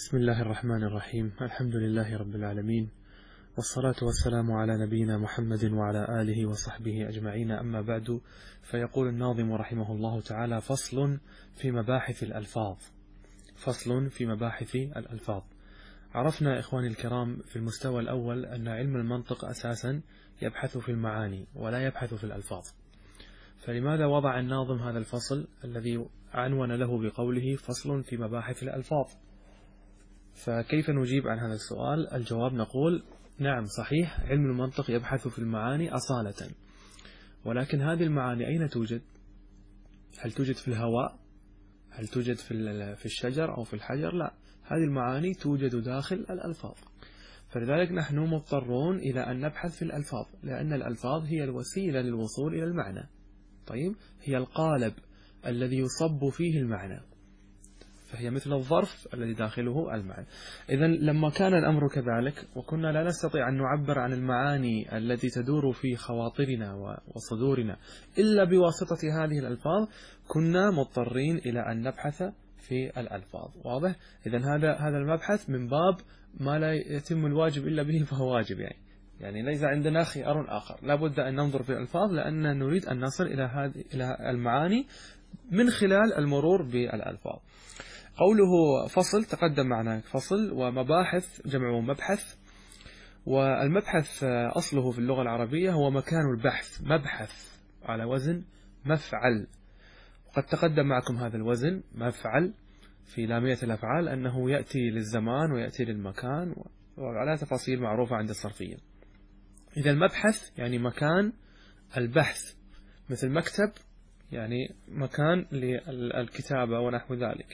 بسم الله الرحمن الرحيم. الحمد لله رب العالمين، والصلاة والسلام على نبينا محمد وعلى آله وصحبه أجمعين، أما بعد. فيقول الناظم رحمه الله تعالى: فصل في مباحث الألفاظ. فصل في مباحث الألفاظ. عرفنا إخواني الكرام في المستوى الأول أن علم المنطق أساسا يبحث في المعاني ولا يبحث في الألفاظ. فلماذا وضع الناظم هذا الفصل الذي عنون له بقوله فصل في مباحث الألفاظ؟ فكيف نجيب عن هذا السؤال؟ الجواب نقول: نعم صحيح، علم المنطق يبحث في المعاني أصالة، ولكن هذه المعاني أين توجد؟ هل توجد في الهواء؟ هل توجد في الشجر أو في الحجر؟ لا، هذه المعاني توجد داخل الألفاظ. فلذلك نحن مضطرون إلى أن نبحث في الألفاظ، لأن الألفاظ هي الوسيلة للوصول إلى المعنى. طيب، هي القالب الذي يصب فيه المعنى، فهي مثل الظرف الذي داخله المعنى. إذن لما كان الأمر كذلك وكنا لا نستطيع أن نعبر عن المعاني التي تدور في خواطرنا وصدورنا إلا بواسطة هذه الألفاظ، كنا مضطرين إلى أن نبحث في الألفاظ. واضح؟ إذن هذا المبحث من باب ما لا يتم الواجب إلا به فهو واجب، يعني ليس عندنا خيار آخر، لا بد أن ننظر في الألفاظ، لأننا نريد أن نصل إلى المعاني من خلال المرور بالألفاظ. قوله فصل، تقدم معنا فصل ومباحث جمع مبحث، والمبحث أصله في اللغة العربية هو مكان البحث، مبحث على وزن مفعل. وقد تقدم معكم هذا الوزن مفعل في لامية الأفعال أنه يأتي للزمان ويأتي للمكان، وعلى تفاصيل معروفة عند الصرفية. إذا المبحث يعني مكان البحث، مثل مكتب يعني مكان للكتابة ونحو ذلك،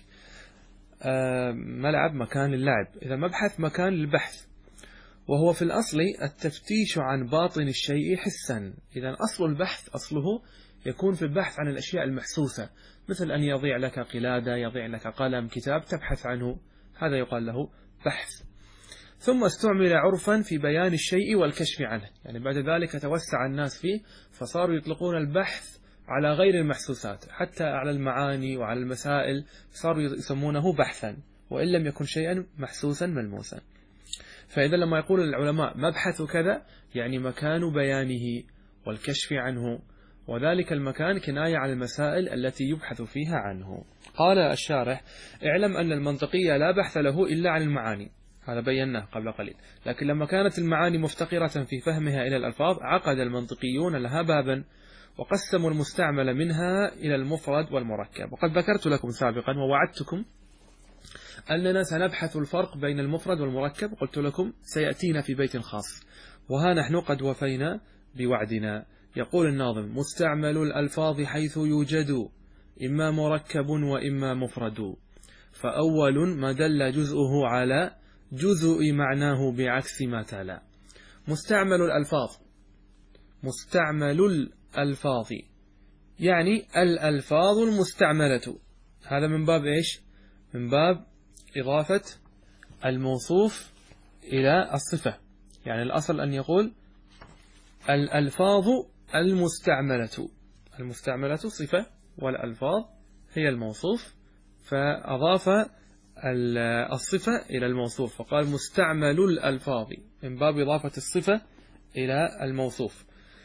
ملعب مكان اللعب. إذا مبحث مكان للبحث، وهو في الأصل التفتيش عن باطن الشيء حسا. إذا أصل البحث أصله يكون في البحث عن الأشياء المحسوسة، مثل أن يضيع لك قلادة، يضيع لك قلم، كتاب، تبحث عنه، هذا يقال له بحث. ثم استعمل عرفا في بيان الشيء والكشف عنه، يعني بعد ذلك توسع الناس فيه فصاروا يطلقون البحث على غير المحسوسات، حتى على المعاني وعلى المسائل صاروا يسمونه بحثا، وإن لم يكن شيئا محسوسا ملموسا. فإذا لما يقول العلماء مبحث كذا، يعني مكان بيانه والكشف عنه، وذلك المكان كناية عن المسائل التي يبحث فيها عنه. قال الشارح: اعلم أن المنطقية لا بحث له إلا عن المعاني، هذا بيناه قبل قليل، لكن لما كانت المعاني مفتقرة في فهمها إلى الألفاظ، عقد المنطقيون لها بابا وقسموا المستعمل منها إلى المفرد والمركب. وقد ذكرت لكم سابقا ووعدتكم أننا سنبحث الفرق بين المفرد والمركب، قلت لكم سيأتينا في بيت خاص، وها نحن قد وفينا بوعدنا. يقول الناظم: مستعمل الألفاظ حيث يوجد إما مركب وإما مفرد، فأول ما دل جزءه على جزء معناه بعكس ما تلا. مستعمل الألفاظ، مستعمل الألفاظ يعني الألفاظ المستعملة. هذا من باب إيش؟ من باب إضافة الموصوف إلى الصفة، يعني الأصل أن يقول الألفاظ المستعملة، المستعملة صفة والألفاظ هي الموصوف، فأضاف الصفة إلى الموصوف، فقال مستعمل الألفاظ من باب إضافة الصفة إلى الموصوف.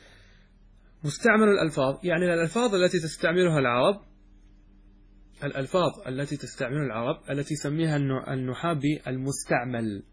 مستعمل الألفاظ يعني الألفاظ التي تستعملها العرب، الألفاظ التي تستعملها العرب التي يسميها النحاة بالمستعمل.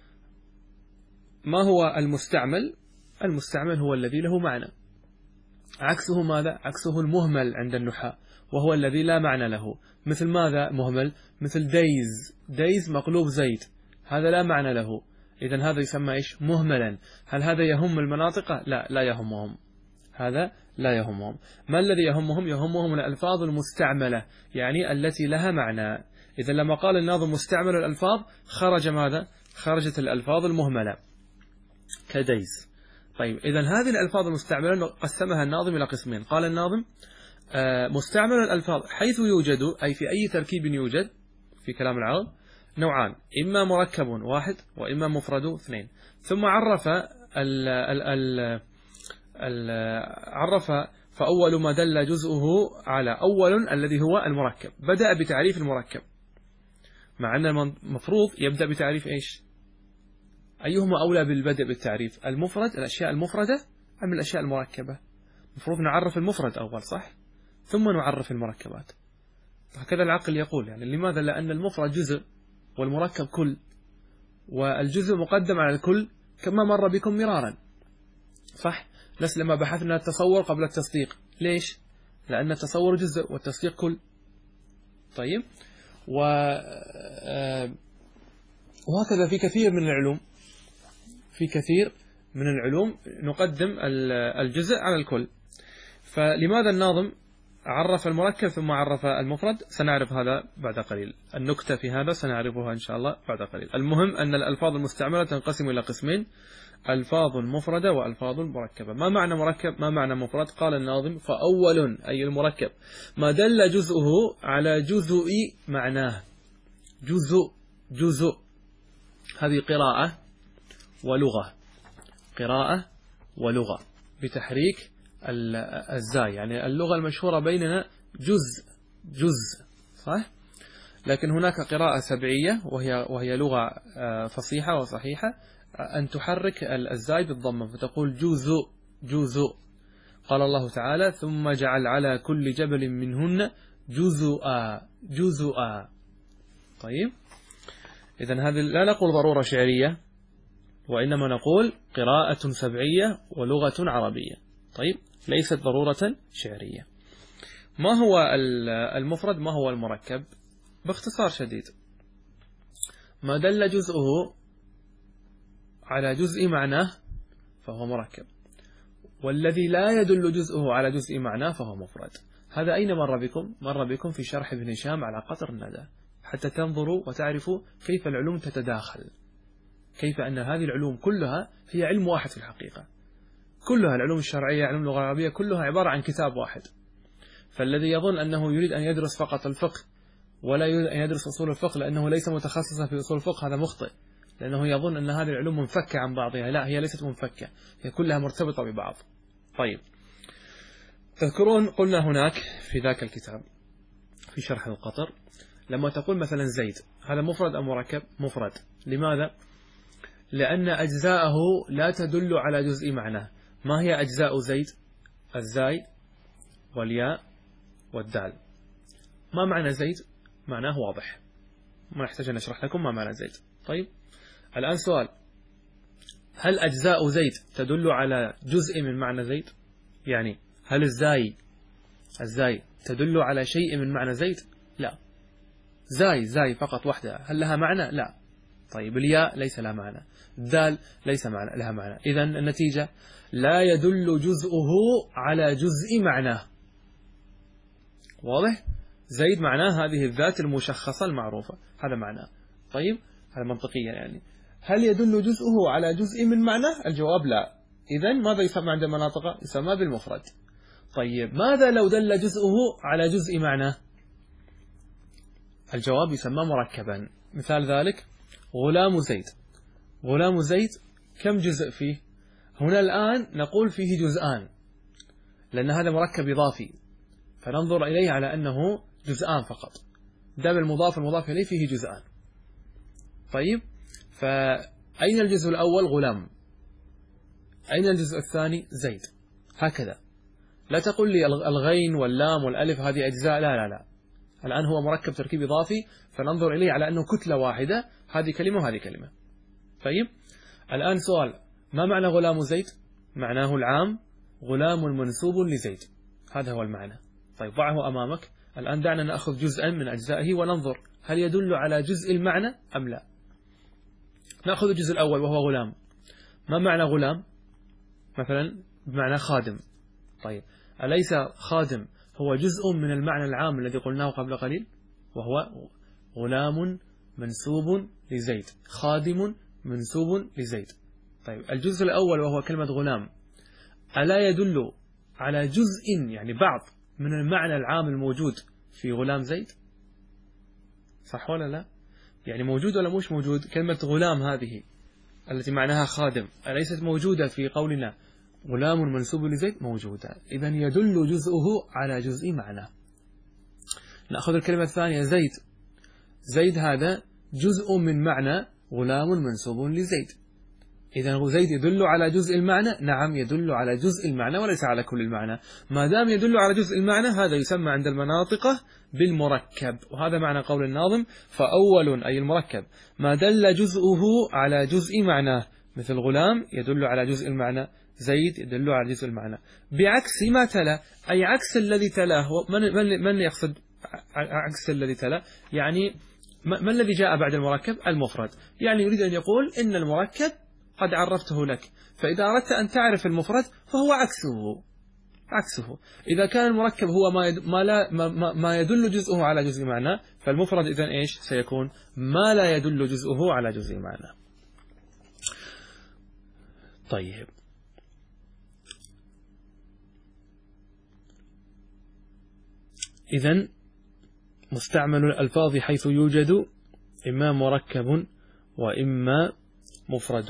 ما هو المستعمل؟ المستعمل هو الذي له معنى. عكسه ماذا؟ عكسه المهمل عند النحاة، وهو الذي لا معنى له. مثل ماذا مهمل؟ مثل دايز، دايز مقلوب زيد، هذا لا معنى له، إذن هذا يسمى إيش؟ مهملا. هل هذا يهم المناطق؟ لا، لا يهمهم، هذا لا يهمهم. ما الذي يهمهم؟ يهمهم الألفاظ المستعملة، يعني التي لها معنى. إذا لما قال الناظم مستعمل الألفاظ، خرج ماذا؟ خرجت الألفاظ المهملة كديز. طيب، إذا هذه الألفاظ المستعملة قسمها الناظم إلى قسمين. قال الناظم: مستعمل الألفاظ حيث يوجد، أي في أي تركيب يوجد في كلام العرب، نوعان: إما مركب واحد وإما مفرد اثنين. ثم عرف عرف فأول ما دل جزءه على أول الذي هو المركب، بدأ بتعريف المركب، مع أن المفروض يبدأ بتعريف إيش؟ أيهما أولى بالبدء بالتعريف؟ المفرد، الأشياء المفردة أم الأشياء المركبة؟ المفروض نعرف المفرد أول، صح؟ ثم نعرف المركبات. هكذا العقل يقول، يعني لماذا؟ لأن المفرد جزء والمركب كل، والجزء مقدم على الكل كما مر بكم مرارا، صح؟ نفس لما بحثنا التصور قبل التصديق، ليش؟ لأن التصور جزء والتصديق كل. طيب، وهكذا في كثير من العلوم، في كثير من العلوم نقدم الجزء على الكل. فلماذا الناظم عرف المركب ثم عرف المفرد؟ سنعرف هذا بعد قليل، النكتة في هذا سنعرفها إن شاء الله بعد قليل. المهم أن الألفاظ المستعملة تنقسم إلى قسمين: ألفاظ مفردة وألفاظ مركبة. ما معنى مركب؟ ما معنى مفرد؟ قال الناظم: فأول أي المركب ما دل جزءه على جزء معناه. جزء هذه قراءة ولغة، قراءة ولغة بتحريك الزاي، يعني اللغة المشهورة بيننا جزء، صح؟ لكن هناك قراءة سبعية وهي لغة فصيحة وصحيحة، أن تحرك الزاي بالضمة فتقول جزء. قال الله تعالى: ثم جعل على كل جبل منهن جزءا. طيب، إذن هذه لا نقول ضرورة شعرية، وإنما نقول قراءة سبعية ولغة عربية. طيب، ليست ضرورة شعرية. ما هو المفرد؟ ما هو المركب؟ باختصار شديد: ما دل جزءه على جزء معناه فهو مركب، والذي لا يدل جزءه على جزء معناه فهو مفرد. هذا أين مر بكم؟ مر بكم في شرح ابن هشام على قطر الندى، حتى تنظروا وتعرفوا كيف العلوم تتداخل، كيف أن هذه العلوم كلها هي علم واحد في الحقيقة، كلها العلوم الشرعية، علوم اللغة العربية، كلها عبارة عن كتاب واحد. فالذي يظن أنه يريد أن يدرس فقط الفقه ولا يريد أن يدرس أصول الفقه لأنه ليس متخصصا في أصول الفقه، هذا مخطئ، لأنه يظن أن هذه العلوم منفكة عن بعضها. لا، هي ليست منفكة، هي كلها مرتبطة ببعض. طيب، تذكرون قلنا هناك في ذاك الكتاب في شرح القطر، لما تقول مثلا زيد، هذا مفرد أم مركب؟ مفرد. لماذا؟ لأن أجزاءه لا تدل على جزء معناه. ما هي أجزاء زيد؟ الزاي والياء والدال. ما معنى زيد؟ معناه واضح، ما نحتاج أن نشرح لكم ما معنى زيد. طيب، الآن سؤال: هل أجزاء زيد تدل على جزء من معنى زيد؟ يعني هل الزاي تدل على شيء من معنى زيد؟ لا. زاي فقط وحدها، هل لها معنى؟ لا. طيب، الياء ليس لها معنى، الدال ليس لها معنى. إذن النتيجة: لا يدل جزءه على جزء معناه. واضح؟ زيد معناه هذه الذات المشخصة المعروفة، هذا معناه. طيب، هذا منطقيا يعني. هل يدل جزءه على جزء من معناه؟ الجواب لا. إذن ماذا يسمى عندما نطق؟ يسمى بالمفرد. طيب، ماذا لو دل جزءه على جزء معناه؟ الجواب يسمى مركبا. مثال ذلك: غلام زيد. غلام زيد كم جزء فيه؟ هنا الآن نقول فيه جزءان، لأن هذا مركب إضافي، فننظر إليه على أنه جزءان فقط. دام المضاف إليه فيه جزءان. طيب، فأين الجزء الأول؟ غلام. أين الجزء الثاني؟ زيد. هكذا. لا تقول لي الغين واللام والألف هذه أجزاء، لا. الآن هو مركب تركيب إضافي، فننظر إليه على أنه كتلة واحدة، هذه كلمة وهذه كلمة. طيب، الآن سؤال: ما معنى غلام زيد؟ معناه العام غلام منسوب لزيد، هذا هو المعنى. طيب، ضعه أمامك. الآن دعنا نأخذ جزءا من أجزائه وننظر هل يدل على جزء المعنى أم لا. نأخذ الجزء الأول وهو غلام. ما معنى غلام؟ مثلا بمعنى خادم. طيب، أليس خادم هو جزء من المعنى العام الذي قلناه قبل قليل، وهو غلام منسوب لزيد، خادم منسوب لزيد. طيب، الجزء الأول وهو كلمة غلام ألا يدل على جزء، يعني بعض من المعنى العام الموجود في غلام زيد؟ صح ولا لا؟ يعني موجود ولا مش موجود؟ كلمة غلام هذه التي معناها خادم أليست موجودة في قولنا غلام منسوب لزيد؟ موجودة. إذن يدل جزءه على جزء معنى. نأخذ الكلمة الثانية زيد. زيد هذا جزء من معنى غلام منسوب لزيد. إذا زيد يدل على جزء المعنى، نعم يدل على جزء المعنى وليس على كل المعنى. ما دام يدل على جزء المعنى هذا يسمى عند المناطق بالمركب، وهذا معنى قول الناظم: فأول أي المركب ما دل جزءه على جزء معناه، مثل غلام يدل على جزء المعنى، زيد يدل على جزء المعنى، بعكس ما تلا أي عكس الذي تلاه. من يقصد عكس الذي تلا؟ يعني ما الذي جاء بعد المركب؟ المفرد. يعني يريد أن يقول إن المركب قد عرفته لك، فإذا أردت أن تعرف المفرد فهو عكسه. إذا كان المركب هو ما يدل جزءه على جزء معنى، فالمفرد إذن إيش سيكون؟ ما لا يدل جزءه على جزء معنى. طيب، إذن مستعمل الألفاظ حيث يوجد إما مركب وإما مفرد.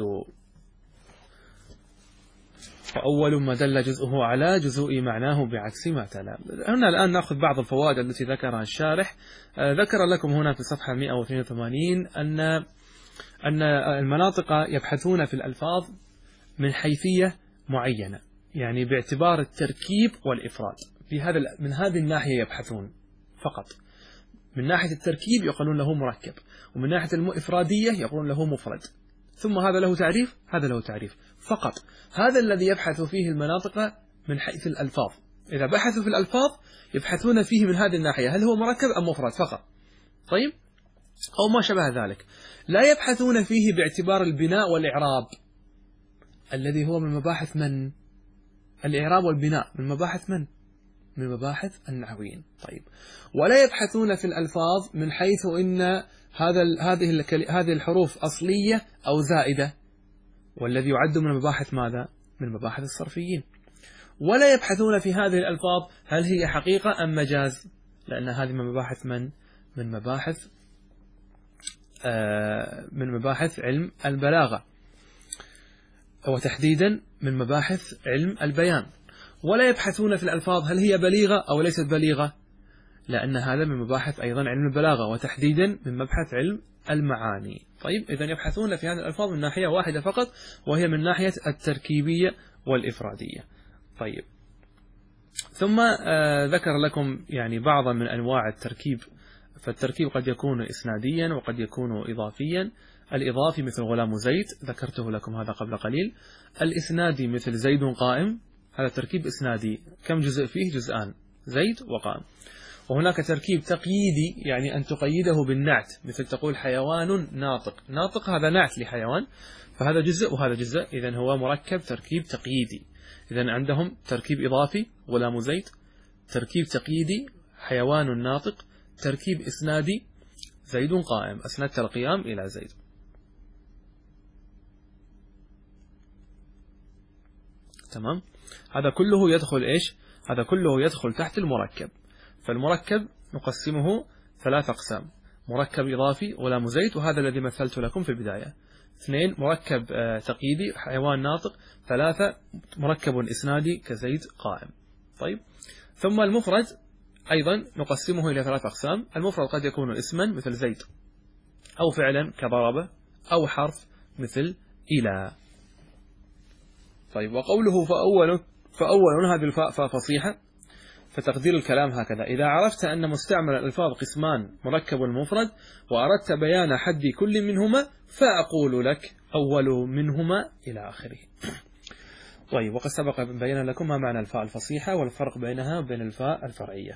فأول ما دل جزءه على جزء معناه بعكس ما تلا. هنا الآن نأخذ بعض الفوائد التي ذكرها الشارح. ذكر لكم هنا في صفحة 182 أن المناطق يبحثون في الألفاظ من حيثية معينة، يعني باعتبار التركيب والإفراد. من هذه الناحية يبحثون فقط. من ناحية التركيب يقولون له مركب، ومن ناحية الإفرادية يقولون له مفرد. ثم هذا له تعريف، هذا له تعريف فقط. هذا الذي يبحث فيه المناطق من حيث الألفاظ. إذا بحثوا في الألفاظ يبحثون فيه من هذه الناحية، هل هو مركب أم مفرد فقط. طيب، أو ما شبه ذلك. لا يبحثون فيه باعتبار البناء والإعراب الذي هو من مباحث من؟ الإعراب والبناء من مباحث من؟ من مباحث النحويين. طيب، ولا يبحثون في الألفاظ من حيث إن هذه الحروف أصلية أو زائدة، والذي يعد من مباحث ماذا؟ من مباحث الصرفيين. ولا يبحثون في هذه الألفاظ هل هي حقيقة أم مجاز، لأن هذه من مباحث من؟ من مباحث علم البلاغة، وتحديدا من مباحث علم البيان. ولا يبحثون في الألفاظ هل هي بليغة أو ليست بليغة، لأن هذا من مباحث أيضا علم البلاغة، وتحديدا من مبحث علم المعاني. طيب، إذن يبحثون في هذه الألفاظ من ناحية واحدة فقط، وهي من ناحية التركيبية والإفرادية. طيب، ثم ذكر لكم يعني بعضا من أنواع التركيب. فالتركيب قد يكون إسناديا وقد يكون إضافيا. الإضافي مثل غلام زيد، ذكرته لكم هذا قبل قليل. الإسنادي مثل زيد قائم، هذا تركيب إسنادي. كم جزء فيه؟ جزءان، زيد وقائم. وهناك تركيب تقييدي، يعني أن تقيده بالنعت، مثل تقول حيوان ناطق. ناطق هذا نعت لحيوان، فهذا جزء وهذا جزء، إذن هو مركب تركيب تقييدي. إذن عندهم تركيب إضافي غلام زيد، تركيب تقييدي حيوان ناطق، تركيب إسنادي زيد قائم، أسندت القيام إلى زيد. تمام؟ هذا كله يدخل إيش؟ هذا كله يدخل تحت المركب. فالمركب نقسمه 3 أقسام: مركب إضافي غلام زيد، وهذا الذي مثلت لكم في البداية. 2 مركب تقييدي حيوان ناطق. 3 مركب إسنادي كزيد قائم. طيب، ثم المفرد أيضا نقسمه إلى 3 أقسام. المفرد قد يكون اسما مثل زيد، أو فعلا كضرب، أو حرف مثل إلى. طيب، وقوله فأول هذه الفاء فاء فصيحة. فتقدير الكلام هكذا: إذا عرفت أن مستعمل الألفاظ قسمان مركب والمفرد، وأردت بيان حد كل منهما، فأقول لك أول منهما إلى آخره. طيب، وقد سبق بينا لكم ما معنى الفاء الفصيحة والفرق بينها وبين الفاء الفرعية.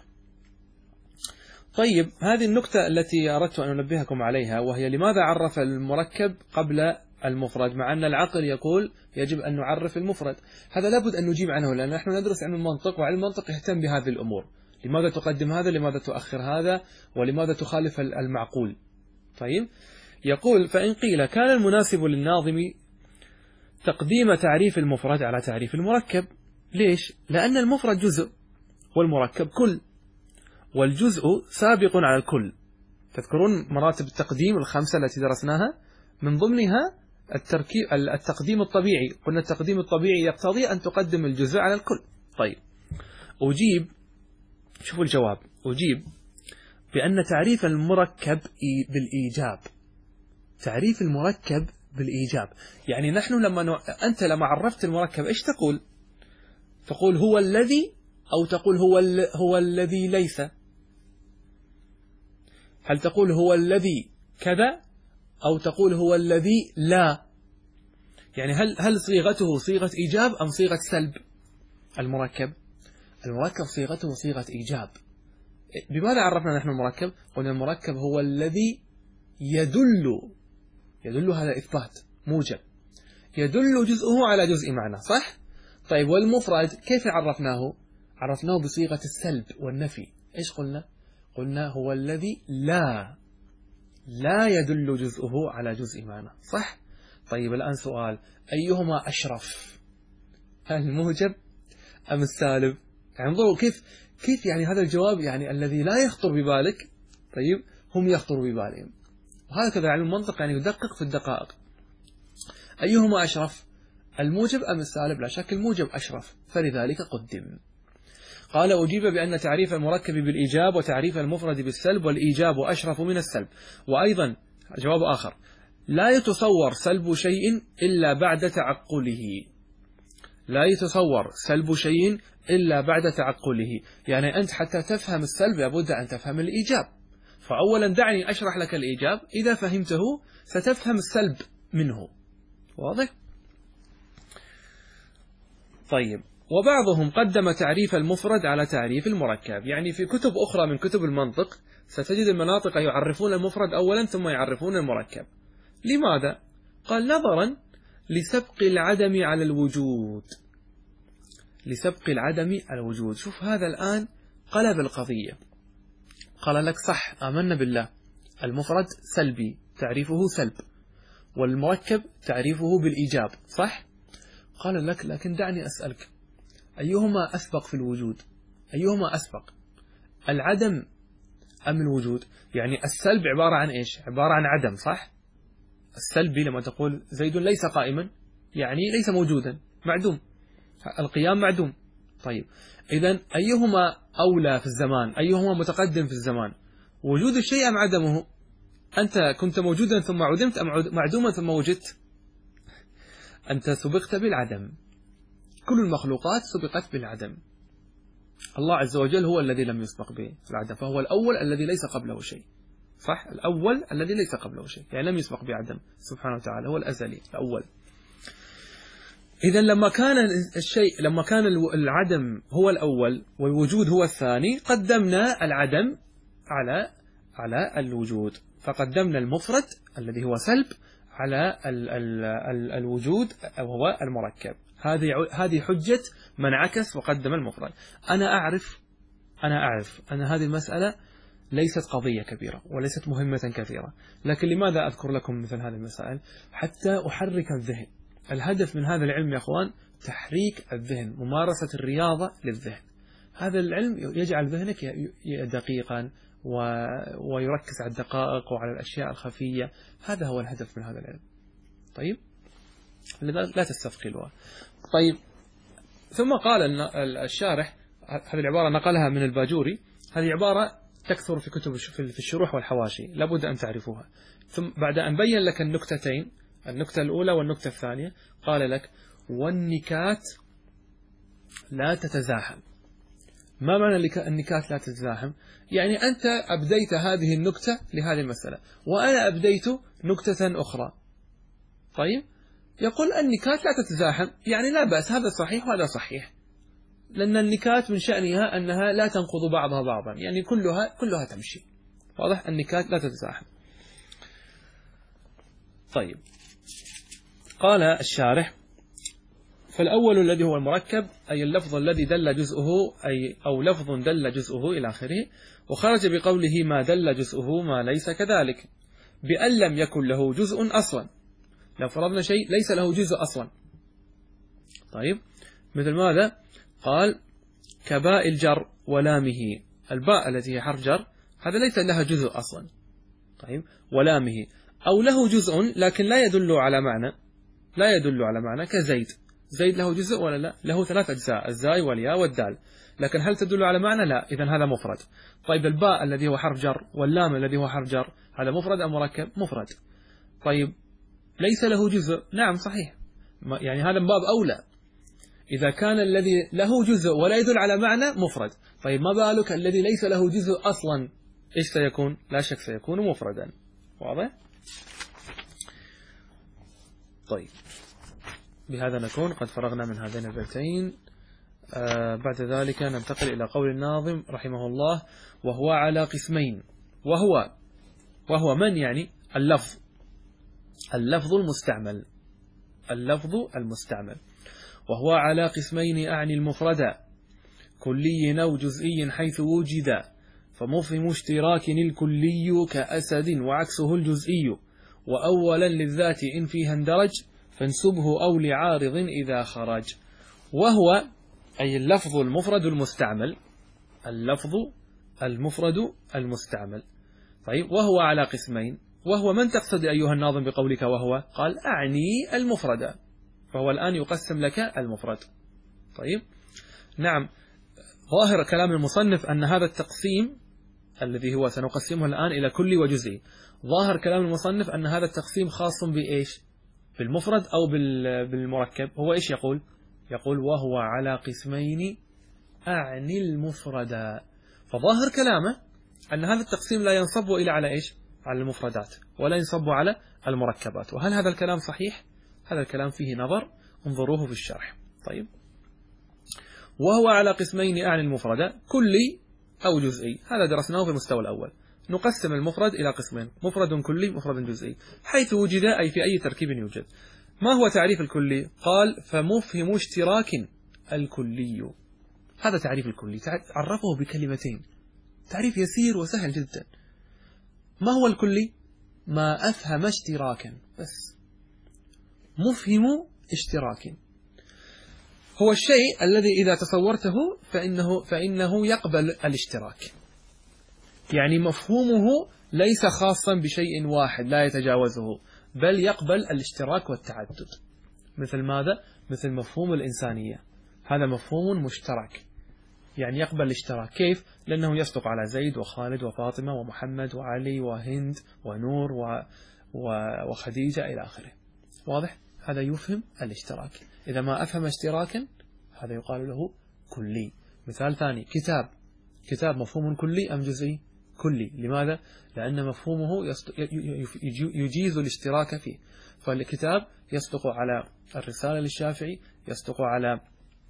طيب، هذه النقطة التي أردت أن أنبهكم عليها، وهي لماذا عرف المركب قبل المفرد، مع أن العقل يقول يجب أن نعرف المفرد. هذا لابد أن نجيب عنه، لأن نحن ندرس علم المنطق، وعلم المنطق يهتم بهذه الأمور. لماذا تقدم هذا؟ لماذا تؤخر هذا؟ ولماذا تخالف المعقول؟ طيب، يقول: فإن قيل كان المناسب للناظم تقديم تعريف المفرد على تعريف المركب. ليش؟ لأن المفرد جزء والمركب كل، والجزء سابق على الكل. تذكرون مراتب التقديم ال5 التي درسناها؟ من ضمنها التقديم الطبيعي. قلنا التقديم الطبيعي يقتضي أن تقدم الجزء على الكل. طيب، أجيب، شوفوا الجواب، أجيب بأن تعريف المركب بالإيجاب تعريف المركب بالإيجاب. يعني نحن أنت لما عرفت المركب إيش تقول؟ تقول هو الذي، أو تقول هو الذي ليس؟ هل تقول هو الذي كذا، أو تقول هو الذي لا؟ يعني هل صيغته صيغة إيجاب أم صيغة سلب؟ المركب صيغته صيغة إيجاب. بماذا عرفنا نحن المركب؟ قلنا المركب هو الذي يدل هذا إثبات موجب، يدل جزءه على جزء معنى، صح؟ طيب والمفرد كيف عرفناه؟ عرفناه بصيغة السلب والنفي. إيش قلنا هو الذي لا يدل جزءه على جزء معنى، صح؟ طيب الآن سؤال، أيهما أشرف، الموجب أم السالب؟ يعني انظروا كيف يعني هذا الجواب، يعني الذي لا يخطر ببالك، طيب هم يخطر ببالهم. وهكذا علم المنطق يعني يدقق في الدقائق. أيهما أشرف، الموجب أم السالب؟ لا شك الموجب أشرف، فلذلك قدم. قال أجيب بأن تعريف المركب بالإيجاب وتعريف المفرد بالسلب، والإيجاب أشرف من السلب. وأيضا جواب آخر، لا يتصور سلب شيء إلا بعد تعقله. لا يتصور سلب شيء إلا بعد تعقله، يعني أنت حتى تفهم السلب لابد أن تفهم الإيجاب. فأولا دعني أشرح لك الإيجاب، إذا فهمته ستفهم السلب منه. واضح؟ طيب، وبعضهم قدم تعريف المفرد على تعريف المركب. يعني في كتب أخرى من كتب المنطق ستجد المناطق يعرفون المفرد أولا ثم يعرفون المركب. لماذا؟ قال نظرا لسبق العدم على الوجود. لسبق العدم على الوجود. شوف هذا الآن قلب القضية، قال لك صح آمنا بالله، المفرد سلبي تعريفه سلب، والمركب تعريفه بالإيجاب، صح؟ قال لك لكن دعني أسألك، أيهما أسبق في الوجود؟ أيهما أسبق، العدم أم الوجود؟ يعني السلب عبارة عن إيش؟ عبارة عن عدم، صح؟ السلبي لما تقول زيد ليس قائما يعني ليس موجودا، معدوم، القيام معدوم. طيب إذن أيهما أولى في الزمان، أيهما متقدم في الزمان، وجود الشيء أم عدمه؟ أنت كنت موجودا ثم عدمت أم معدوما ثم وجدت؟ أنت سبقت بالعدم، كل المخلوقات سبقت بالعدم. الله عز وجل هو الذي لم يسبق بالعدم، فهو الأول الذي ليس قبله شيء، صح؟ الأول الذي ليس قبله شيء، يعني لم يسبق بعدم سبحانه وتعالى، هو الأزلي الأول. إذا لما كان العدم هو الأول والوجود هو الثاني، قدمنا العدم على الوجود، فقدمنا المفرد الذي هو سلب على الوجود وهو المركب. هذه حجة من عكس وقدم المفرد. أنا أعرف أن هذه المسألة ليست قضية كبيرة وليست مهمة كثيرة، لكن لماذا أذكر لكم مثل هذه المسائل؟ حتى أحرك الذهن. الهدف من هذا العلم يا أخوان تحريك الذهن، ممارسة الرياضة للذهن. هذا العلم يجعل ذهنك دقيقا ويركز على الدقائق وعلى الأشياء الخفية. هذا هو الهدف من هذا العلم. طيب لا تستثقلوها. طيب ثم قال الشارح، هذه العبارة نقلها من الباجوري، هذه عبارة تكثر في كتب في الشروح والحواشي، لابد أن تعرفوها. ثم بعد أن بين لك النكتتين، النكتة الأولى والنكتة الثانية، قال لك والنكات لا تتزاحم. ما معنى النكات لا تتزاحم؟ يعني أنت أبديت هذه النكتة لهذه المسألة وأنا أبديت نكتة أخرى. طيب يقول النكات لا تتزاحم، يعني لا بأس، هذا صحيح وهذا صحيح، لأن النكات من شأنها أنها لا تنقض بعضها بعضا، يعني كلها تمشي. واضح؟ النكات لا تتزاحم. طيب قال الشارح فالأول الذي هو المركب، أي اللفظ الذي دل جزءه، أو لفظ دل جزءه إلى آخره، وخرج بقوله ما دل جزءه ما ليس كذلك، بأن لم يكن له جزء أصلا. لو فرضنا شيء ليس له جزء أصلا، طيب مثل ماذا؟ قال كباء الجر ولامه، الباء التي هي حرف جر هذا ليس لها جزء أصلا. طيب ولامه، أو له جزء لكن لا يدل على معنى كزيد، زيد له جزء ولا لا؟ له 3 أجزاء، الزاي والياء والدال، لكن هل تدل على معنى؟ لا، إذن هذا مفرد. طيب الباء الذي هو حرف جر واللام الذي هو حرف جر، هذا مفرد أم مركب؟ مفرد. طيب ليس له جزء، نعم صحيح، يعني هذا من باب أولى. إذا كان الذي له جزء ولا يدل على معنى مفرد، طيب ما بالك الذي ليس له جزء أصلا، إيش سيكون؟ لا شك سيكون مفردا. واضح؟ طيب بهذا نكون قد فرغنا من هذين البيتين. بعد ذلك ننتقل إلى قول الناظم رحمه الله: وهو على قسمين. وهو من؟ يعني اللفظ، اللفظ المستعمل، اللفظ المستعمل. وهو على قسمين أعني المفرد، كلي أو جزئي حيث وجد، فمفهم اشتراك الكلي كأسد وعكسه الجزئي، وأولا للذات إن فيها اندرج، فانسبه أو لعارض إذا خرج. وهو أي اللفظ المفرد المستعمل، اللفظ المفرد المستعمل. طيب وهو على قسمين، وهو من تقصد أيها الناظم بقولك وهو؟ قال أعني المفرد، فهو الآن يقسم لك المفرد. طيب نعم، ظاهر كلام المصنف أن هذا التقسيم الذي هو سنقسمه الآن إلى كلي وجزئي، ظاهر كلام المصنف أن هذا التقسيم خاص بإيش؟ بالمفرد أو بالمركب. هو إيش يقول؟ يقول وهو على قسمين أعني المفرد، فظاهر كلامه أن هذا التقسيم لا ينصب إلى على إيش؟ على المفردات، ولا ينصب على المركبات. وهل هذا الكلام صحيح؟ هذا الكلام فيه نظر، انظروه في الشرح. طيب وهو على قسمين أعني المفرد، كلي أو جزئي، هذا درسناه في المستوى الأول. نقسم المفرد إلى قسمين: مفرد كلي، مفرد جزئي، حيث وجد أي في أي تركيب يوجد. ما هو تعريف الكلي؟ قال فمفهم اشتراك الكلي. هذا تعريف الكلي، عرفه بكلمتين، تعريف يسير وسهل جدا. ما هو الكلي؟ ما أفهم اشتراكا، بس مفهم اشتراك هو الشيء الذي إذا تصورته فإنه يقبل الاشتراك، يعني مفهومه ليس خاصا بشيء واحد لا يتجاوزه، بل يقبل الاشتراك والتعدد. مثل ماذا؟ مثل مفهوم الإنسانية، هذا مفهوم مشترك، يعني يقبل الاشتراك. كيف؟ لأنه يصدق على زيد وخالد وفاطمة ومحمد وعلي وهند ونور وخديجة إلى آخره. واضح؟ هذا يفهم الاشتراك. إذا ما أفهم اشتراكا هذا يقال له كلي. مثال ثاني: كتاب مفهوم كلي أم جزئي؟ كلي. لماذا؟ لأن مفهومه يجيز الاشتراك فيه. فالكتاب يصدق على الرسالة للشافعي، يصدق على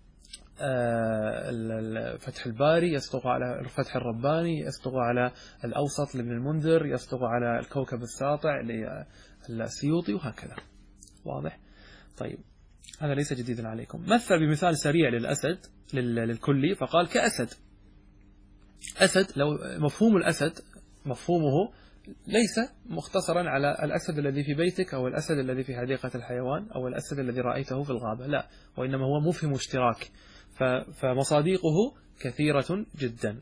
فتح الباري، يصدق على فتح الرباني، يصدق على الأوسط لابن المنذر، يصدق على الكوكب الساطع للسيوطي، وهكذا. واضح؟ طيب هذا ليس جديدا عليكم. مثل بمثال سريع للأسد للكلي فقال كأسد. أسد، لو مفهوم الأسد مفهومه ليس مختصرا على الأسد الذي في بيتك أو الأسد الذي في حديقة الحيوان أو الأسد الذي رأيته في الغابة، لا، وإنما هو مفهم اشتراك، فمصادقه كثيرة جدا.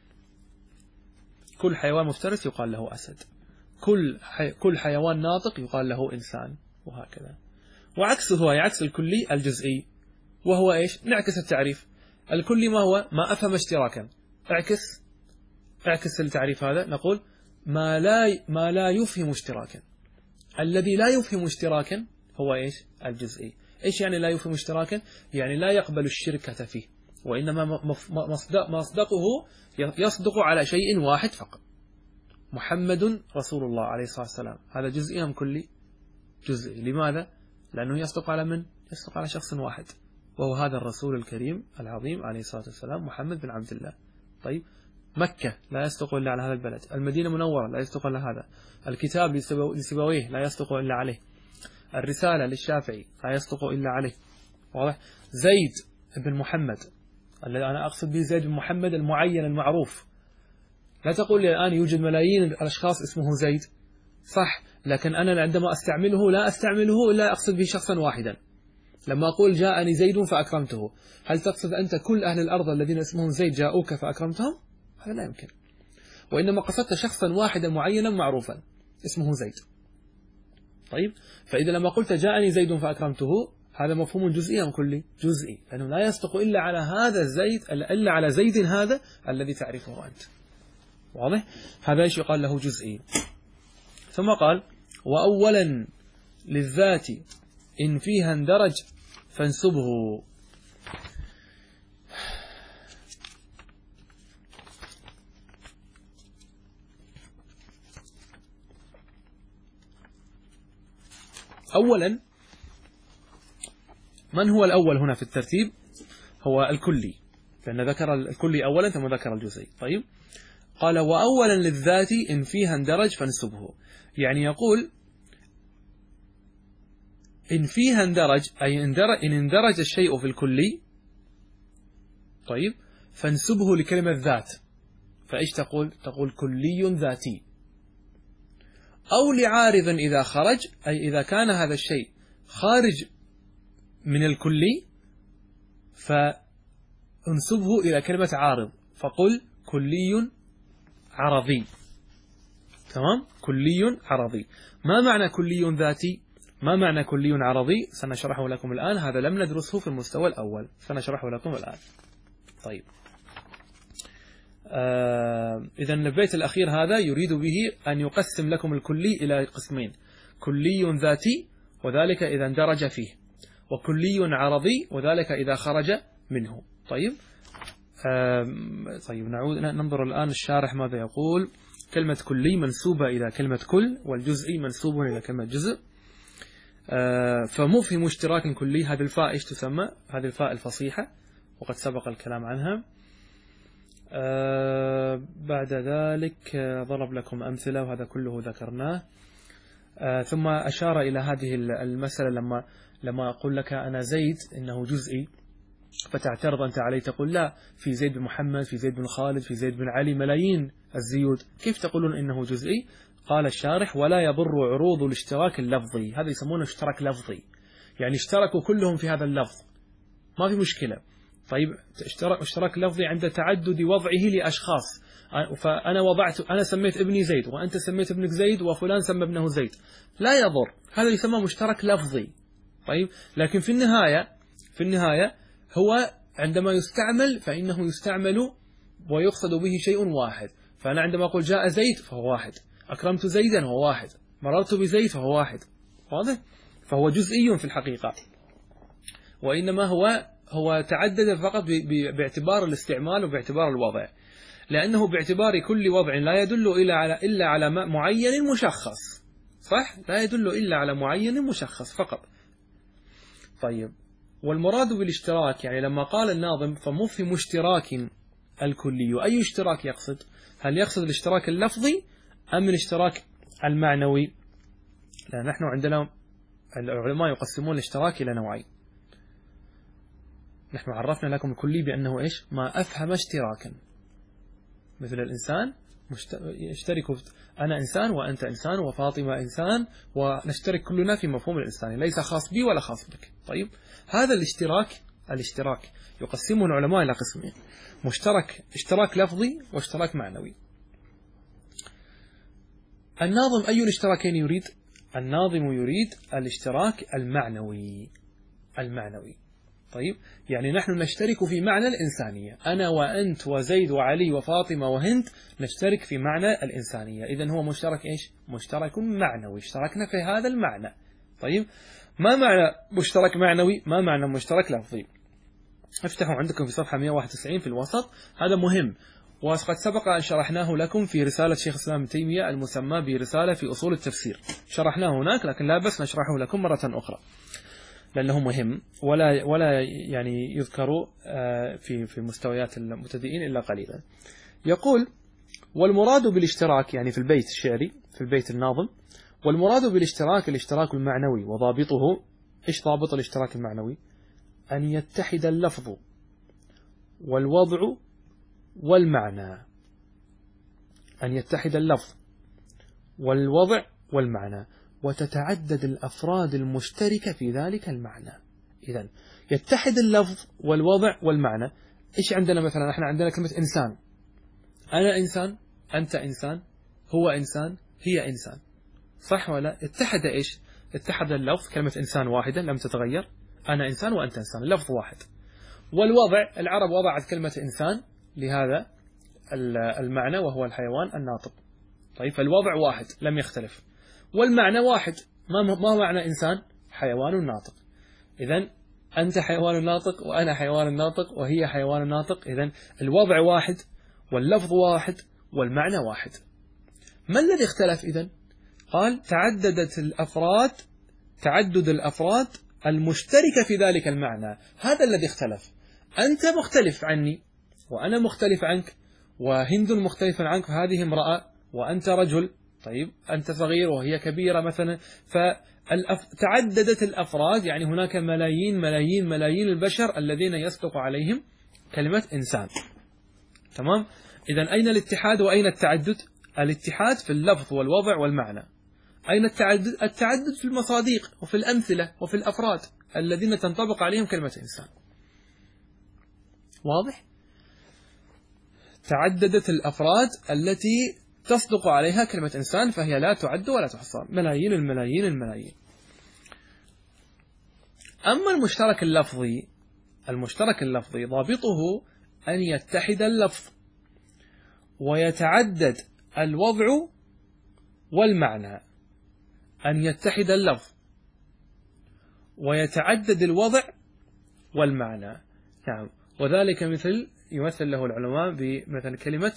كل حيوان مفترس يقال له أسد، كل حيوان ناطق يقال له إنسان، وهكذا. وعكسه هو عكس الكلي الجزئي، وهو إيش؟ نعكس التعريف. الكلي ما هو؟ ما أفهم اشتراكا. اعكس التعريف هذا، نقول ما لا يفهم اشتراكا. الذي لا يفهم اشتراكا هو إيش؟ الجزئي. إيش يعني لا يفهم اشتراكا؟ يعني لا يقبل الشركة فيه، وإنما مصدقه يصدق على شيء واحد فقط: محمد رسول الله عليه الصلاة والسلام. هذا جزئي أم كلي؟ جزئي. لماذا؟ لأنه يصدق على من؟ يصدق على شخص واحد، وهو هذا الرسول الكريم العظيم عليه الصلاة والسلام، محمد بن عبد الله. طيب مكة لا يصدق إلا على هذا البلد، المدينة المنورة لا يصدق إلا هذا، الكتاب لسيبويه لا يصدق إلا عليه، الرسالة للشافعي لا يصدق إلا عليه. واضح؟ زيد بن محمد، الذي أنا أقصد به زيد بن محمد المعين المعروف. لا تقول لي الآن يوجد ملايين الأشخاص اسمه زيد، صح، لكن أنا عندما أستعمله لا أستعمله إلا أقصد به شخصا واحدا. لما أقول جاءني زيد فأكرمته، هل تقصد أنت كل أهل الأرض الذين اسمهم زيد جاءوك فأكرمتهم؟ هذا لا يمكن، وإنما قصدت شخصا واحدا معينا معروفا اسمه زيد. طيب، فإذا لما قلت جاءني زيد فأكرمته، هذا مفهوم جزئي أم كلي؟ جزئي، لأنه لا يصدق إلا على هذا الزيد، إلا على زيد هذا الذي تعرفه أنت. واضح؟ هذا إيش يقال له؟ جزئي. ثم قال وأولا للذات إن فيها اندرج فانسبه. أولا، من هو الأول هنا في الترتيب؟ هو الكلي، لأن ذكر الكلي أولا ثم ذكر الجزئي. طيب، قال وأولا للذات إن فيها اندرج فانسبه، يعني يقول إن فيها اندرج، أي إن اندرج الشيء في الكلي، طيب، فانسبه لكلمة ذات. فإيش تقول كلي ذاتي. أو لعارض إذا خرج، أي إذا كان هذا الشيء خارج من الكلي فانسبه إلى كلمة عارض، فقل كلي عرضي. تمام، كلي عرضي. ما معنى كلي ذاتي؟ ما معنى كلي عرضي؟ سنشرحه لكم الآن، هذا لم ندرسه في المستوى الأول، سنشرحه لكم الآن. طيب، إذا البيت الأخير هذا يريد به أن يقسم لكم الكلي إلى قسمين: كلي ذاتي وذلك إذا اندرج فيه، وكلي عرضي وذلك إذا خرج منه. طيب، طيب نعود ننظر الآن الشارح ماذا يقول. كلمة كلي منسوبة إلى كلمة كل، والجزئي منسوب إلى كلمة جزء. فمفهم اشتراك كلي، هذه الفاء إيش تسمى؟ هذه الفاء الفصيحة، وقد سبق الكلام عنها. بعد ذلك ضرب لكم أمثلة وهذا كله ذكرناه. ثم أشار إلى هذه المسألة لما أقول لك أنا زيد إنه جزئي، فتعترض أنت علي تقول لا، في زيد بن محمد، في زيد بن خالد، في زيد بن علي ملايين الزيود، كيف تقولون إنه جزئي؟ قال الشارح ولا يضر عروض الاشتراك اللفظي. هذا يسمونه اشتراك لفظي، يعني اشتركوا كلهم في هذا اللفظ، ما في مشكلة. طيب، اشتراك لفظي عند تعدد وضعه لأشخاص، أنا سميت ابني زيد وأنت سميت ابنك زيد وفلان سمى ابنه زيد، لا يضر، هذا يسمى مشترك لفظي. طيب، لكن في النهاية هو عندما يستعمل فإنه يستعمل ويقصد به شيء واحد. فأنا عندما أقول جاء زيد فهو واحد، أكرمت زيدا هو واحد، مررت بزيد فهو واحد، واضح؟ فهو جزئي في الحقيقة، وإنما هو تعدد فقط باعتبار الاستعمال وباعتبار الوضع، لأنه باعتبار كل وضع لا يدل إلا على معين مشخص، صح؟ لا يدل إلا على معين مشخص فقط. طيب، والمراد بالاشتراك، يعني لما قال الناظم فمفهم اشتراك الكلي، أي اشتراك يقصد؟ هل يقصد الاشتراك اللفظي أم الاشتراك المعنوي؟ لأن نحن عندنا العلماء يقسمون الاشتراك إلى نوعين. نحن عرفنا لكم الكلي بأنه إيش؟ ما أفهم اشتراكا، مثل الإنسان يشترك، أنا إنسان وأنت إنسان وفاطمة إنسان، ونشترك كلنا في مفهوم الإنسان، ليس خاص بي ولا خاص بك. طيب، هذا الاشتراك يقسمه العلماء إلى قسمين: اشتراك لفظي واشتراك معنوي. الناظم أي الاشتراكين يريد؟ الناظم يريد الاشتراك المعنوي. طيب، يعني نحن نشترك في معنى الإنسانية، أنا وأنت وزيد وعلي وفاطمة وهند نشترك في معنى الإنسانية، إذن هو مشترك إيش؟ مشترك معنوي، اشتركنا في هذا المعنى. طيب، ما معنى مشترك معنوي؟ ما معنى مشترك لفظي؟ افتحوا عندكم في صفحة 191 في الوسط، هذا مهم، وقد سبق أن شرحناه لكم في رسالة شيخ الإسلام ابن تيمية المسمى برسالة في أصول التفسير، شرحناه هناك، لكن لا بس نشرحه لكم مرة أخرى لأنه مهم، ولا يعني يذكر في مستويات المبتدئين إلا قليلا. يقول والمراد بالاشتراك، يعني في البيت الشعري في البيت الناظم، والمراد بالاشتراك الاشتراك المعنوي، وضابطه إيش ضابط الاشتراك المعنوي؟ أن يتحد اللفظ والوضع والمعنى، أن يتحد اللفظ والوضع والمعنى، وتتعدد الأفراد المشتركة في ذلك المعنى. إذن يتحد اللفظ والوضع والمعنى. إيش عندنا مثلا؟ إحنا عندنا كلمة إنسان، أنا إنسان، أنت إنسان، هو إنسان، هي إنسان، صح ولا؟ اتحد إيش؟ اتحد اللفظ، كلمة إنسان واحدة لم تتغير، أنا إنسان وأنت إنسان، اللفظ واحد. والوضع، العرب وضعت كلمة إنسان لهذا المعنى وهو الحيوان الناطق. طيب، فالوضع واحد لم يختلف. والمعنى واحد. ما معنى إنسان؟ حيوان ناطق. إذن أنت حيوان ناطق وأنا حيوان ناطق وهي حيوان ناطق. إذن الوضع واحد واللفظ واحد والمعنى واحد. ما الذي اختلف إذن؟ قال تعدد الأفراد المشتركة في ذلك المعنى، هذا الذي اختلف. أنت مختلف عني وأنا مختلف عنك، وهند مختلفة عنك، فهذه امرأة وأنت رجل، طيب أنت صغير وهي كبيرة مثلا. فتعددت الأفراد، يعني هناك ملايين ملايين ملايين البشر الذين يصدق عليهم كلمة إنسان. تمام؟ إذن أين الاتحاد وأين التعدد؟ الاتحاد في اللفظ والوضع والمعنى. أين التعدد؟ التعدد في المصاديق وفي الأمثلة وفي الأفراد الذين تنطبق عليهم كلمة إنسان. واضح؟ تعددت الأفراد التي تصدق عليها كلمة إنسان، فهي لا تعد ولا تحصى، ملايين الملايين الملايين. أما المشترك اللفظي ضابطه أن يتحد اللفظ ويتعدد الوضع والمعنى. أن يتحد اللفظ ويتعدد الوضع والمعنى. نعم. وذلك يمثل له العلماء بمثل كلمة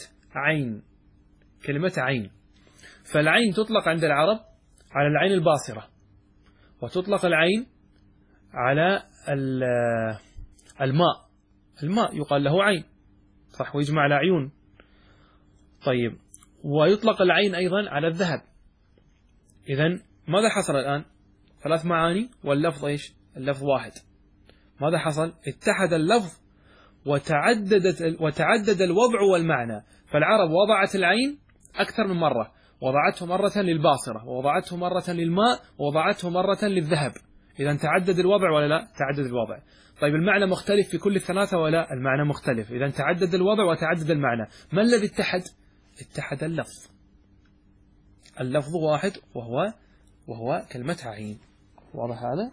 عين. فالعين تطلق عند العرب على العين الباصرة، وتطلق العين على الماء يقال له عين، صح، ويجمع على عيون. طيب، ويطلق العين أيضا على الذهب. إذن ماذا حصل الآن؟ 3 معاني واللفظ إيش؟ اللفظ واحد. ماذا حصل؟ اتحد اللفظ وتعدد الوضع والمعنى. فالعرب وضعت العين أكثر من مرة، وضعته مرة للباصرة، ووضعته مرة للماء، ووضعته مرة للذهب. إذن تعدد الوضع ولا لا؟ تعدد الوضع. طيب المعنى مختلف في كل الثلاثة ولا؟ المعنى مختلف. إذن تعدد الوضع وتعدد المعنى. ما الذي اتحد؟ اتحد اللفظ. اللفظ واحد وهو كلمة عين. واضح هذا؟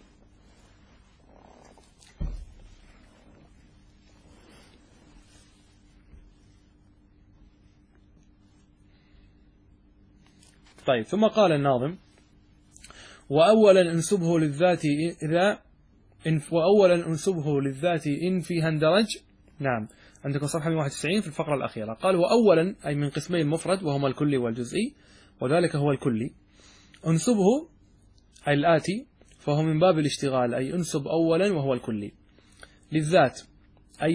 طيب، ثم قال الناظم: وأولا انسبه للذات إن فيها اندرج. نعم، عندكم صفحة 191 في الفقرة الأخيرة. قال: وأولا أي من قسمي المفرد وهما الكلي والجزئي، وذلك هو الكلي. انسبه أي الآتي، فهو من باب الاشتغال، أي انسب أولا وهو الكلي. للذات أي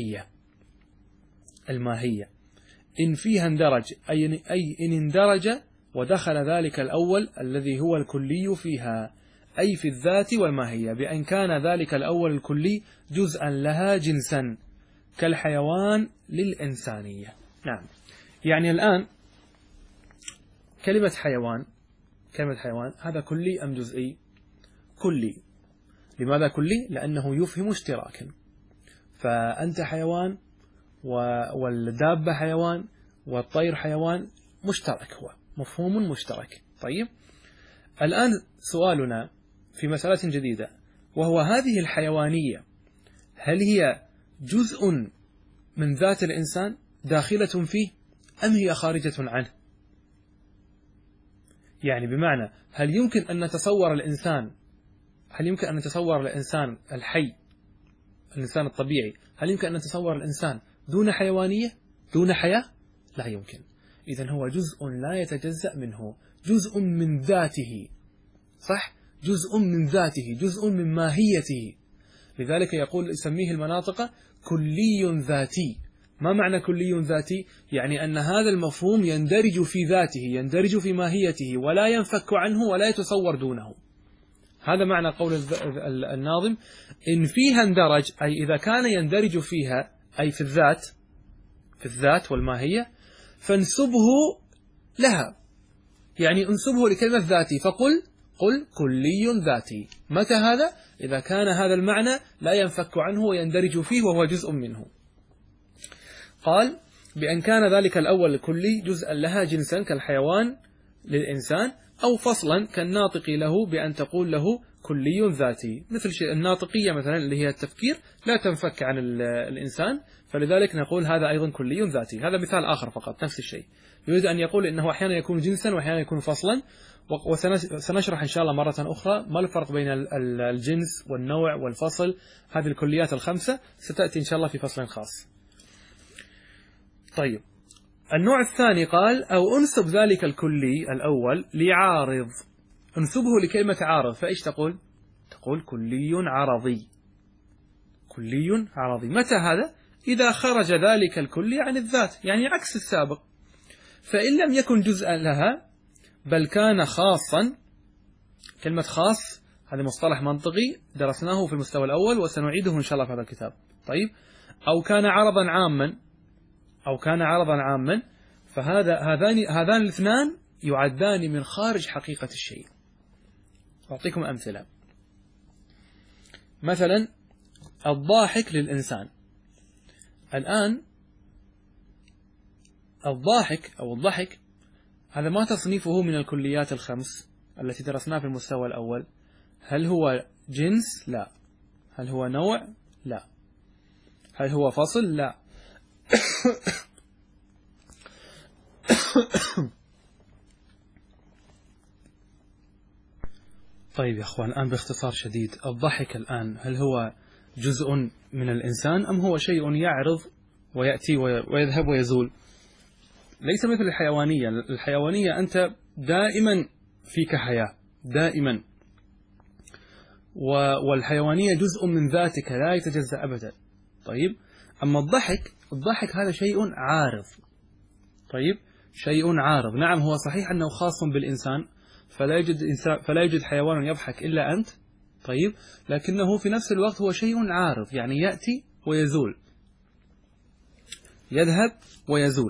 الماهية. إن فيها اندرج أي إن اندرج ودخل ذلك الأول الذي هو الكلي فيها، أي في الذات والماهية، بأن كان ذلك الأول الكلي جزءا لها جنسا كالحيوان للإنسانية. نعم، يعني الآن كلمة حيوان هذا كلي أم جزئي؟ كلي. لماذا كلي؟ لأنه يفهم اشتراكا. فأنت حيوان والدابة حيوان والطير حيوان، مشترك، هو مفهوم مشترك. طيب، الآن سؤالنا في مسألة جديدة، وهو هذه الحيوانية هل هي جزء من ذات الإنسان داخلة فيه أم هي خارجة عنه؟ يعني بمعنى، هل يمكن أن نتصور الإنسان الحي، الإنسان الطبيعي، هل يمكن أن نتصور الإنسان دون حيوانية، دون حياة؟ لا يمكن. إذن هو جزء لا يتجزأ منه، جزء من ذاته، صح؟ جزء من ذاته، جزء من ماهيته. لذلك يسميه المناطق كلي ذاتي. ما معنى كلي ذاتي؟ يعني أن هذا المفهوم يندرج في ذاته، يندرج في ماهيته، ولا ينفك عنه ولا يتصور دونه. هذا معنى قول الناظم: إن فيها اندرج، أي إذا كان يندرج فيها، أي في الذات والماهية، فانسبه لها، يعني انسبه لكلمة ذاتي، قل كلي ذاتي. متى هذا؟ إذا كان هذا المعنى لا ينفك عنه ويندرج فيه وهو جزء منه. قال: بأن كان ذلك الأول الكلي جزءا لها جنسا كالحيوان للإنسان، أو فصلا كالناطق له، بأن تقول له كلي ذاتي. مثل الناطقية مثلا اللي هي التفكير لا تنفك عن الإنسان، فلذلك نقول هذا أيضا كلي ذاتي. هذا مثال آخر فقط، نفس الشيء. يريد أن يقول إنه أحيانا يكون جنسا وأحيانا يكون فصلا، وسنشرح إن شاء الله مرة أخرى ما الفرق بين الجنس والنوع والفصل. هذه الكليات الخمسة ستأتي إن شاء الله في فصل خاص. طيب، النوع الثاني قال أو أنسب ذلك الكلي الأول لعارض، انسبه لكلمة عارض، فإيش تقول؟ تقول كلي عرضي. كلي عرضي، متى هذا؟ إذا خرج ذلك الكلي عن الذات، يعني عكس السابق. فإن لم يكن جزءا لها بل كان خاصا، كلمة خاص هذا مصطلح منطقي درسناه في المستوى الأول وسنعيده إن شاء الله في هذا الكتاب. طيب، أو كان عرضا عاما، أو كان عرضا عاما، هذان الاثنان يعدان من خارج حقيقة الشيء. أعطيكم أمثلة. مثلا الضاحك للإنسان. الآن الضاحك أو الضحك هذا ما تصنيفه من الكليات الخمس التي درسناها في المستوى الأول. هل هو جنس؟ لا. هل هو نوع؟ لا. هل هو فصل؟ لا. طيب يا أخوان، الآن باختصار شديد، الضحك الآن هل هو جزء من الإنسان أم هو شيء يعرض ويأتي ويذهب ويزول؟ ليس مثل الحيوانية. الحيوانية أنت دائما فيك حياة دائما، والحيوانية جزء من ذاتك لا يتجزأ أبدا. طيب، أما الضحك هذا شيء عارض. طيب، شيء عارض. نعم، هو صحيح أنه خاص بالإنسان، فلا يوجد حيوان يضحك إلا أنت. طيب، لكنه في نفس الوقت هو شيء عارض، يعني يأتي ويزول، يذهب ويزول.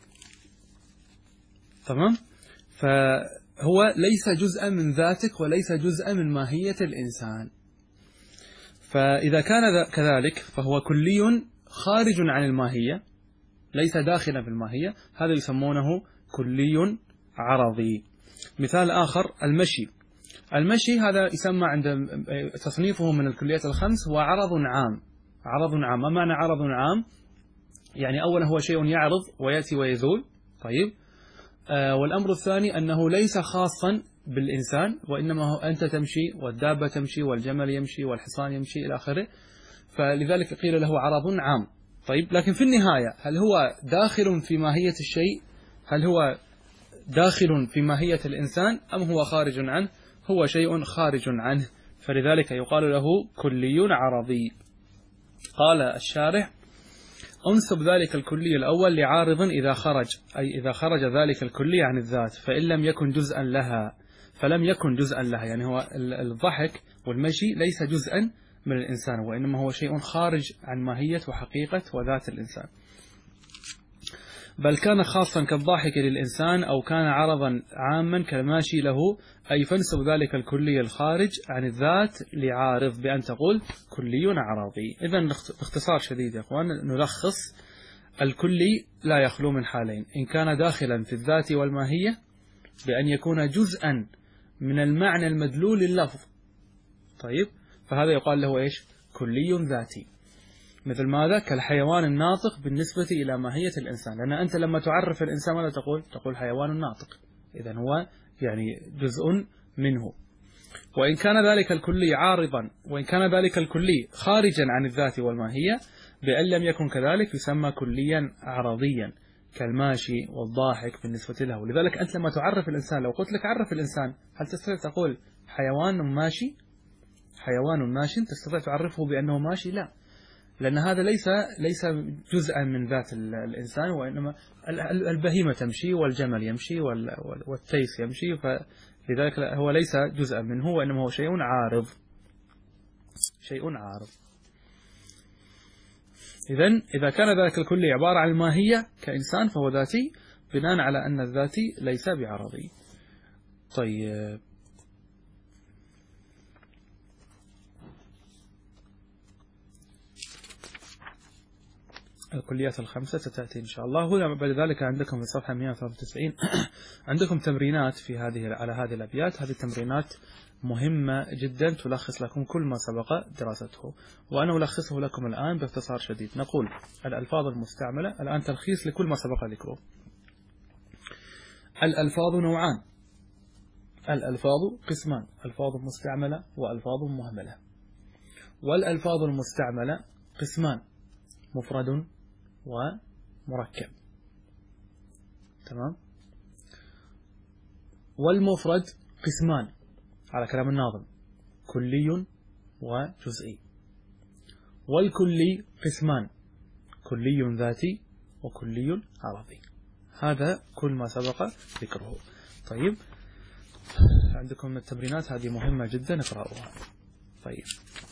تمام؟ فهو ليس جزءا من ذاتك وليس جزءا من ماهية الإنسان. فإذا كان كذلك فهو كلي خارج عن الماهية، ليس داخلا في الماهية، هذا يسمونه كلي عرضي. مثال آخر المشي. المشي هذا يسمى عند تصنيفه من الكليات الخمس هو عرض عام. عرض عام، ما معنى عرض عام؟ يعني أولا هو شيء يعرض ويأتي ويزول. طيب، والأمر الثاني أنه ليس خاصا بالإنسان، وإنما هو أنت تمشي والدابة تمشي والجمل يمشي والحصان يمشي إلى آخره، فلذلك قيل له عرض عام. طيب، لكن في النهاية هل هو داخل في ماهية الشيء؟ هل هو داخل في ماهية الإنسان أم هو خارج عنه؟ هو شيء خارج عنه، فلذلك يقال له كلي عرضي. قال الشارح أنسب ذلك الكلي الأول لعارض إذا خرج، أي إذا خرج ذلك الكلي عن الذات، فإن لم يكن جزءا لها، فلم يكن جزءا لها، يعني هو الضحك والمشي ليس جزءا من الإنسان، وإنما هو شيء خارج عن ماهية وحقيقة وذات الإنسان. بل كان خاصا كالضاحك للإنسان، أو كان عرضا عاما كالماشي له، أي فانسب ذلك الكلي الخارج عن الذات لعارض بأن تقول كلي عرضي. إذن باختصار شديد يا أخوان نلخص: الكلي لا يخلو من حالين: إن كان داخلا في الذات والماهية بأن يكون جزءا من المعنى المدلول لللفظ. طيب، فهذا يقال له إيش؟ كلي ذاتي. مثل ماذا؟ كالحيوان الناطق بالنسبة إلى ماهية الإنسان، لأن أنت لما تعرف الإنسان ماذا تقول؟ تقول حيوان ناطق، إذن هو يعني جزء منه. وإن كان ذلك الكلي عارضا، وإن كان ذلك الكلي خارجا عن الذات والماهية بأن لم يكن كذلك يسمى كليا عرضيا، كالماشي والضاحك بالنسبة له. لذلك أنت لما تعرف الإنسان، لو قلت لك عرف الإنسان، هل تستطيع تقول حيوان ماشي؟ حيوان ماشي تستطيع تعرفه بأنه ماشي؟ لا، لأن هذا ليس جزءا من ذات الإنسان، وإنما البهيمة تمشي والجمل يمشي والتيس يمشي، فلذلك هو ليس جزءا منه، وإنما هو شيء عارض. شيء عارض. إذا كان ذلك الكلي عبارة عن الماهية كإنسان فهو ذاتي، بناء على أن الذاتي ليس بعرضي. طيب، الكليات الخمسة ستأتي إن شاء الله. هنا بعد ذلك عندكم في الصفحة 193 عندكم تمرينات على هذه الأبيات. هذه التمرينات مهمة جدا تلخص لكم كل ما سبق دراسته، وأنا ألخصه لكم الآن باختصار شديد. نقول الألفاظ المستعملة الآن تلخيص لكل ما سبق ذكره. الألفاظ نوعان، الألفاظ قسمان، ألفاظ مستعملة وألفاظ مهملة. والألفاظ المستعملة قسمان، مفرد ومركب. تمام. والمفرد قسمان على كلام الناظم، كلي وجزئي. والكلي قسمان، كلي ذاتي وكلي عرضي. هذا كل ما سبق ذكره. طيب، عندكم من التمرينات هذه مهمة جدا، اقرأوها. طيب،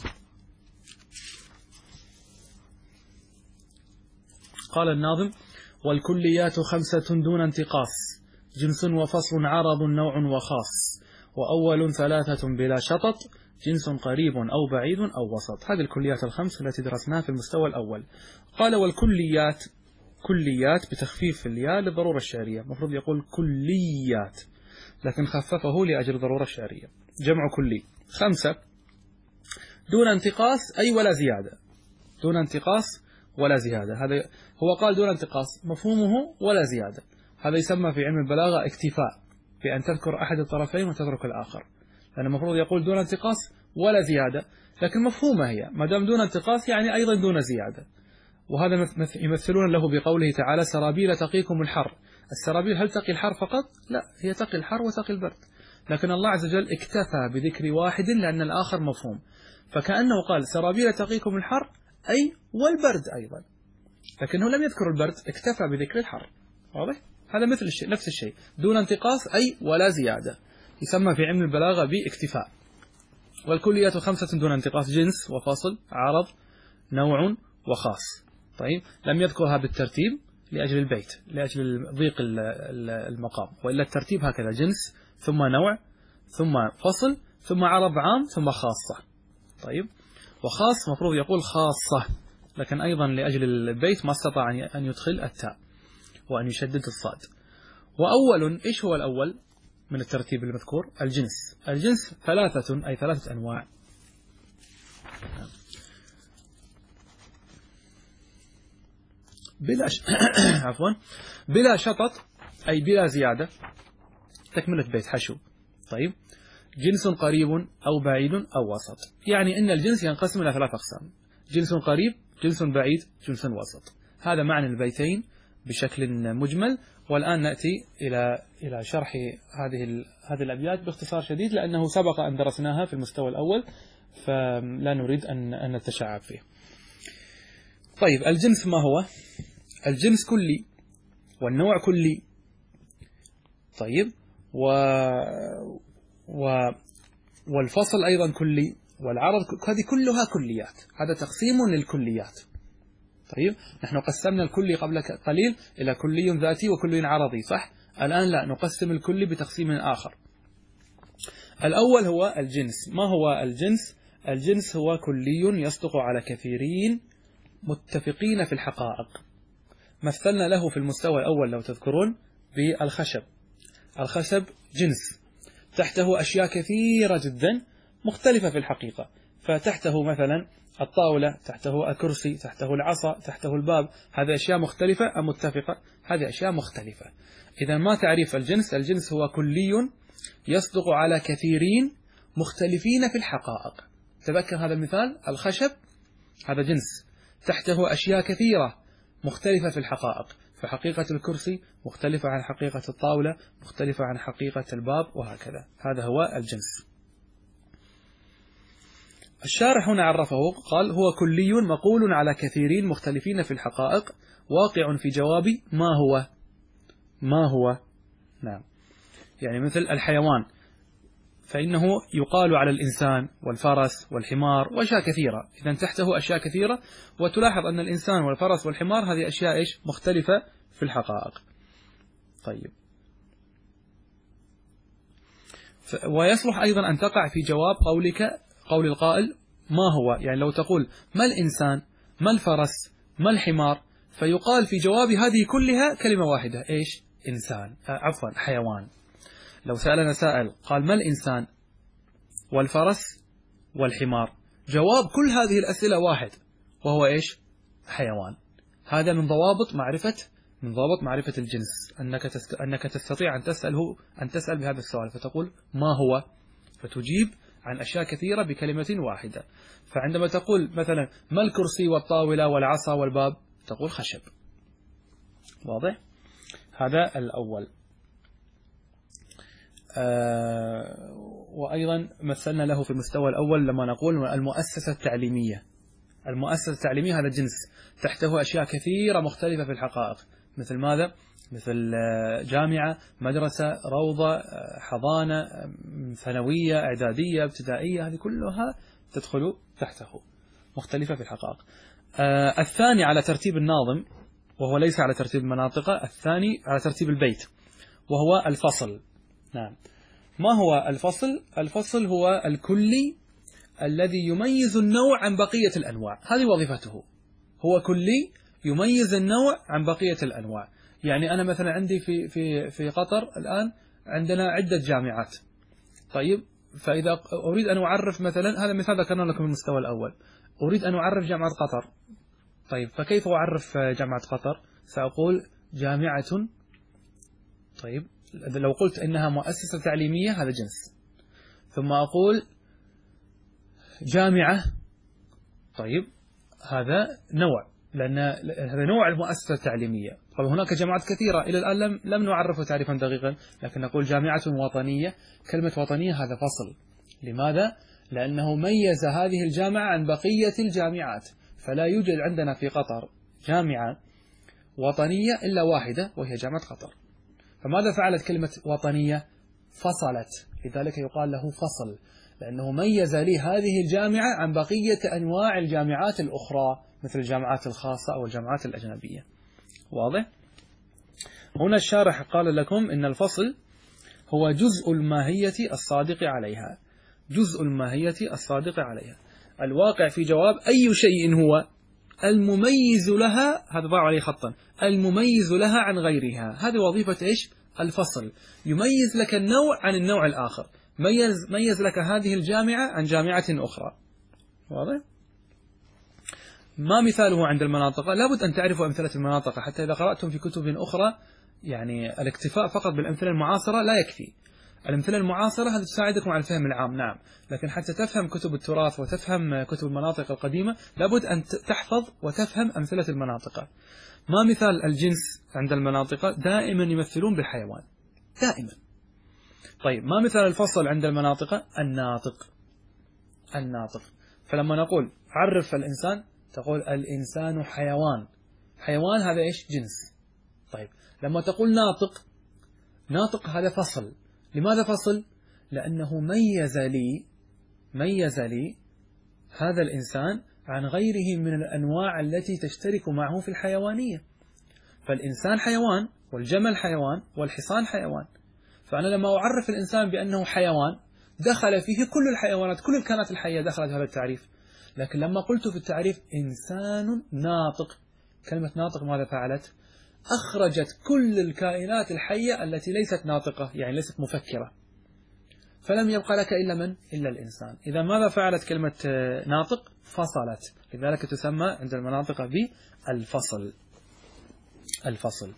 قال الناظم: والكليات 5 دون انتقاص، جنس وفصل عرض نوع وخاص، وأول 3 بلا شطط، جنس قريب أو بعيد أو وسط. هذه الكليات ال5 التي درسناها في المستوى الأول. قال: والكليات، كليات بتخفيف الياء للضرورة الشعرية، المفروض يقول كليات، لكن خففه لأجل الضرورة الشعرية. جمع كلي 5 دون انتقاص، أي ولا زيادة، دون انتقاص ولا زيادة. هذا هو قال دون انتقاص، مفهومه ولا زيادة. هذا يسمى في علم البلاغة اكتفاء، بأن تذكر أحد الطرفين وتترك الآخر، لأن المفروض يقول دون انتقاص ولا زيادة، لكن مفهومة هي، ما دام دون انتقاص يعني أيضا دون زيادة. وهذا يمثلون له بقوله تعالى: سرابيل تقيكم الحر. السرابيل هل تقي الحر فقط؟ لا، هي تقي الحر وتقي البرد، لكن الله عز وجل اكتفى بذكر واحد لأن الآخر مفهوم، فكأنه قال سرابيل تقيكم الحر أي والبرد أيضا، لكنه لم يذكر البرد، اكتفى بذكر الحر. واضح؟ هذا مثل الشيء، نفس الشيء، دون انتقاص أي ولا زيادة، يسمى في علم البلاغة باكتفاء. والكليات 5 دون انتقاص، جنس وفصل عرض نوع وخاص. طيب، لم يذكرها بالترتيب لأجل البيت، لأجل ضيق المقام، وإلا الترتيب هكذا: جنس ثم نوع ثم فصل ثم عرض عام ثم خاصة. طيب، وخاص مفروض يقول خاصة، لكن أيضا لأجل البيت ما استطاع أن يدخل التاء وأن يشدد الصاد. وأول، إيش هو الأول من الترتيب المذكور؟ الجنس. الجنس 3 أي 3 أنواع. بلا عفوا، بلا شطط أي بلا زيادة، تكملة بيت حشو. طيب، جنس قريب أو بعيد أو وسط، يعني إن الجنس ينقسم إلى 3 أقسام: جنس قريب، جنس بعيد، جنس وسط. هذا معنى البيتين بشكل مجمل. والآن نأتي إلى شرح هذه الأبيات باختصار شديد، لأنه سبق أن درسناها في المستوى الأول، فلا نريد أن نتشعب فيه. طيب، الجنس ما هو؟ الجنس كلي، والنوع كلي. طيب، والفصل أيضا كلي، والعرض، هذه كلها كليات، هذا تقسيم للكليات. طيب، نحن قسمنا الكلي قبل قليل إلى كلي ذاتي وكلي عرضي، صح؟ الآن لا، نقسم الكلي بتقسيم آخر. الأول هو الجنس. ما هو الجنس؟ الجنس هو كلي يصدق على كثيرين متفقين في الحقائق. مثلنا له في المستوى الأول لو تذكرون بالخشب. الخشب جنس، تحته أشياء كثيرة جدا مختلفة في الحقيقة، فتحته مثلا الطاولة، تحته الكرسي، تحته العصا، تحته الباب. هذه أشياء مختلفة أم متفقة؟ هذه أشياء مختلفة. إذا ما تعريف الجنس؟ الجنس هو كلي يصدق على كثيرين مختلفين في الحقائق. تذكر هذا المثال، الخشب هذا جنس، تحته أشياء كثيرة مختلفة في الحقائق، فحقيقة الكرسي مختلفة عن حقيقة الطاولة، مختلفة عن حقيقة الباب، وهكذا. هذا هو الجنس. الشارح هنا عرفه، قال: هو كلي مقول على كثيرين مختلفين في الحقائق، واقع في جواب ما هو. ما هو؟ نعم، يعني مثل الحيوان، فإنه يقال على الإنسان والفرس والحمار وأشياء كثيرة. إذن تحته أشياء كثيرة، وتلاحظ أن الإنسان والفرس والحمار هذه أشياء إيش؟ مختلفة في الحقائق. طيب، ويصلح أيضا أن تقع في جواب قول القائل ما هو، يعني لو تقول ما الإنسان، ما الفرس، ما الحمار، فيقال في جواب هذه كلها كلمة واحدة، إيش؟ إنسان، عفوا حيوان. لو سألنا سائل قال ما الإنسان والفرس والحمار، جواب كل هذه الأسئلة واحد، وهو إيش؟ حيوان. هذا من ضوابط معرفة من ضابط معرفة الجنس أنك تستطيع أن تسأل بهذا السؤال، فتقول ما هو، فتجيب عن أشياء كثيرة بكلمة واحدة. فعندما تقول مثلا ما الكرسي والطاولة والعصا والباب، تقول خشب. واضح؟ هذا الأول. وأيضا مثلنا له في المستوى الأول لما نقول المؤسسة التعليمية. المؤسسة التعليمية هذا جنس تحته أشياء كثيرة مختلفة في الحقائق، مثل ماذا؟ مثل جامعة، مدرسة، روضة، حضانة، ثانوية، إعدادية، ابتدائية، هذه كلها تدخل تحته، مختلفة في الحقائق. الثاني على ترتيب الناظم، وهو ليس على ترتيب المناطق، الثاني على ترتيب البيت، وهو الفصل. نعم. ما هو الفصل؟ الفصل هو الكلي الذي يميز النوع عن بقية الأنواع، هذه وظيفته، هو كلي يميز النوع عن بقية الأنواع. يعني أنا مثلا عندي في قطر الآن عندنا عدة جامعات. طيب، فإذا أريد أن أعرف مثلا، هذا مثال ذكرنا لكم المستوى الأول، أريد أن أعرف جامعة قطر. طيب، فكيف أعرف جامعة قطر؟ سأقول جامعة. طيب، لو قلت إنها مؤسسة تعليمية هذا جنس، ثم أقول جامعة، طيب هذا نوع، لأن هذا نوع المؤسسة التعليمية. طبعا هناك جامعات كثيرة إلى الآن لم نعرفه تعريفا دقيقا، لكن نقول جامعة وطنية. كلمة وطنية هذا فصل. لماذا؟ لأنه ميز هذه الجامعة عن بقية الجامعات، فلا يوجد عندنا في قطر جامعة وطنية إلا واحدة، وهي جامعة قطر. فماذا فعلت كلمة وطنية؟ فصلت، لذلك يقال له فصل، لأنه ميز لي هذه الجامعة عن بقية أنواع الجامعات الأخرى، مثل الجامعات الخاصة أو الجامعات الأجنبية. واضح؟ هنا الشارح قال لكم إن الفصل هو جزء الماهية الصادق عليها، جزء الماهية الصادق عليها. الواقع في جواب أي شيء هو المميز لها، هذا ضع عليه خطا، المميز لها عن غيرها. هذه وظيفة إيش؟ الفصل. يميز لك النوع عن النوع الآخر، ميز لك هذه الجامعة عن جامعة أخرى. واضح؟ ما مثاله عند المناطق؟ لابد أن تعرفوا أمثلة المناطق، حتى إذا قرأتم في كتب أخرى، يعني الاكتفاء فقط بالأمثلة المعاصرة لا يكفي. الأمثلة المعاصرة هذه تساعدكم على الفهم العام، نعم، لكن حتى تفهم كتب التراث وتفهم كتب المناطق القديمة لابد أن تحفظ وتفهم أمثلة المناطق. ما مثال الجنس عند المناطق؟ دائما يمثلون بالحيوان، دائما. طيب، ما مثال الفصل عند المناطق؟ الناطق. الناطق. فلما نقول عرف الإنسان، تقول الإنسان حيوان. حيوان هذا إيش؟ جنس. طيب، لما تقول ناطق، ناطق هذا فصل. لماذا فصل؟ لأنه ميز لي هذا الإنسان عن غيره من الأنواع التي تشترك معه في الحيوانية. فالإنسان حيوان، والجمل حيوان، والحصان حيوان. فأنا لما أعرف الإنسان بأنه حيوان دخل فيه كل الحيوانات، كل الكائنات الحية دخلت هذا التعريف. لكن لما قلت في التعريف إنسان ناطق، كلمة ناطق ماذا فعلت؟ أخرجت كل الكائنات الحية التي ليست ناطقة، يعني ليست مفكرة، فلم يبقى لك إلا من؟ إلا الإنسان. إذا ماذا فعلت كلمة ناطق؟ فصلت، لذلك تسمى عند المناطق بالفصل. الفصل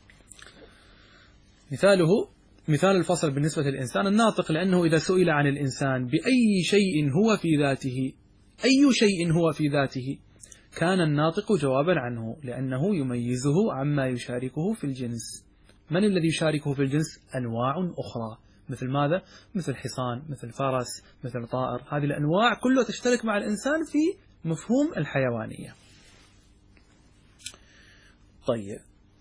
مثال الفصل بالنسبة للإنسان الناطق، لأنه إذا سئل عن الإنسان بأي شيء هو في ذاته، أي شيء هو في ذاته، كان الناطق جوابا عنه، لأنه يميزه عما يشاركه في الجنس. من الذي يشاركه في الجنس؟ أنواع أخرى، مثل ماذا؟ مثل حصان، مثل فرس، مثل طائر. هذه الأنواع كلها تشترك مع الإنسان في مفهوم الحيوانية. طيب،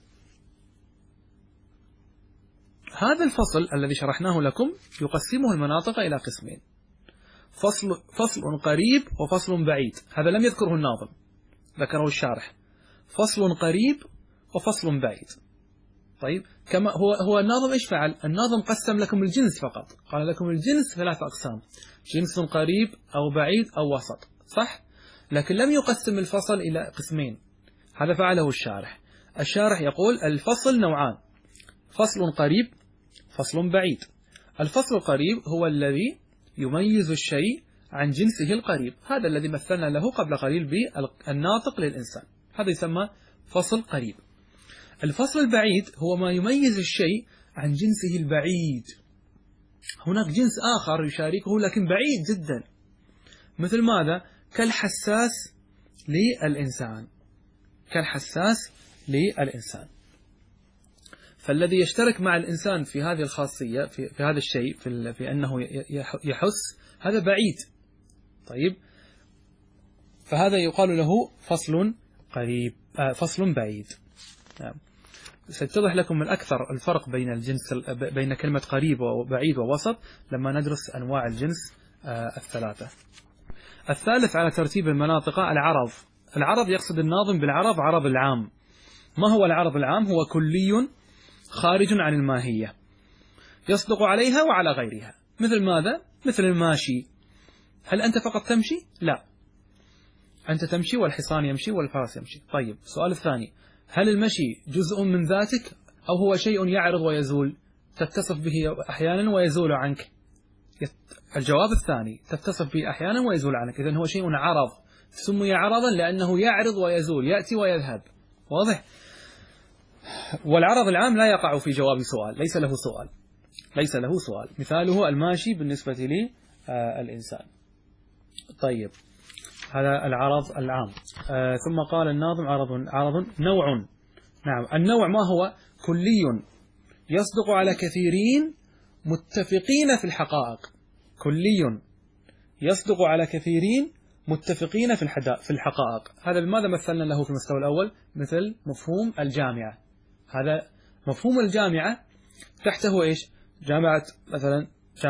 هذا الفصل الذي شرحناه لكم يقسمه المناطق إلى قسمين: فصل قريب وفصل بعيد. هذا لم يذكره الناظم، ذكره الشارح. فصل قريب وفصل بعيد. طيب، كما هو الناظم إيش فعل؟ الناظم قسم لكم الجنس فقط، قال لكم الجنس 3 أقسام: جنس قريب أو بعيد أو وسط، صح؟ لكن لم يقسم الفصل إلى قسمين، هذا فعله الشارح. الشارح يقول الفصل نوعان: فصل قريب، فصل بعيد. الفصل القريب هو الذي يميز الشيء عن جنسه القريب، هذا الذي مثلنا له قبل قليل بالناطق للإنسان، هذا يسمى فصل قريب. الفصل البعيد هو ما يميز الشيء عن جنسه البعيد. هناك جنس آخر يشاركه لكن بعيد جدا، مثل ماذا؟ كالحساس للإنسان، كالحساس للإنسان. فالذي يشترك مع الإنسان في هذه الخاصية، في هذا الشيء، في أنه يحس، هذا بعيد. طيب، فهذا يقال له فصل قريب، فصل بعيد. سيتضح لكم الأكثر الفرق بين الجنس، بين كلمة قريب وبعيد ووسط لما ندرس أنواع الجنس الثلاثة. الثالث على ترتيب المناطق العرض. العرض يقصد الناظم بالعرض عرض العام. ما هو العرض العام؟ هو كلي خارج عن الماهية، يصدق عليها وعلى غيرها. مثل ماذا؟ مثل الماشي. هل أنت فقط تمشي؟ لا، أنت تمشي والحصان يمشي والفرس يمشي. طيب، السؤال الثاني، هل المشي جزء من ذاتك أو هو شيء يعرض ويزول، تتصف به أحيانا ويزول عنك؟ الجواب الثاني، تتصف به أحيانا ويزول عنك. إذن هو شيء عرض، سمي عرضا لأنه يعرض ويزول، يأتي ويذهب. واضح؟ والعرض العام لا يقع في جواب سؤال، ليس له سؤال، ليس له سؤال. مثاله الماشي بالنسبة لي الإنسان. طيب، هذا العرض العام. ثم قال الناظم عرض نوع. نعم، النوع ما هو؟ كلي يصدق على كثيرين متفقين في الحقائق. كلي يصدق على كثيرين متفقين في الحقائق. هذا بماذا مثلنا له في المستوى الأول؟ مثل مفهوم الجامعة. هذا مفهوم الجامعة تحته إيش؟ جامعة مثلا،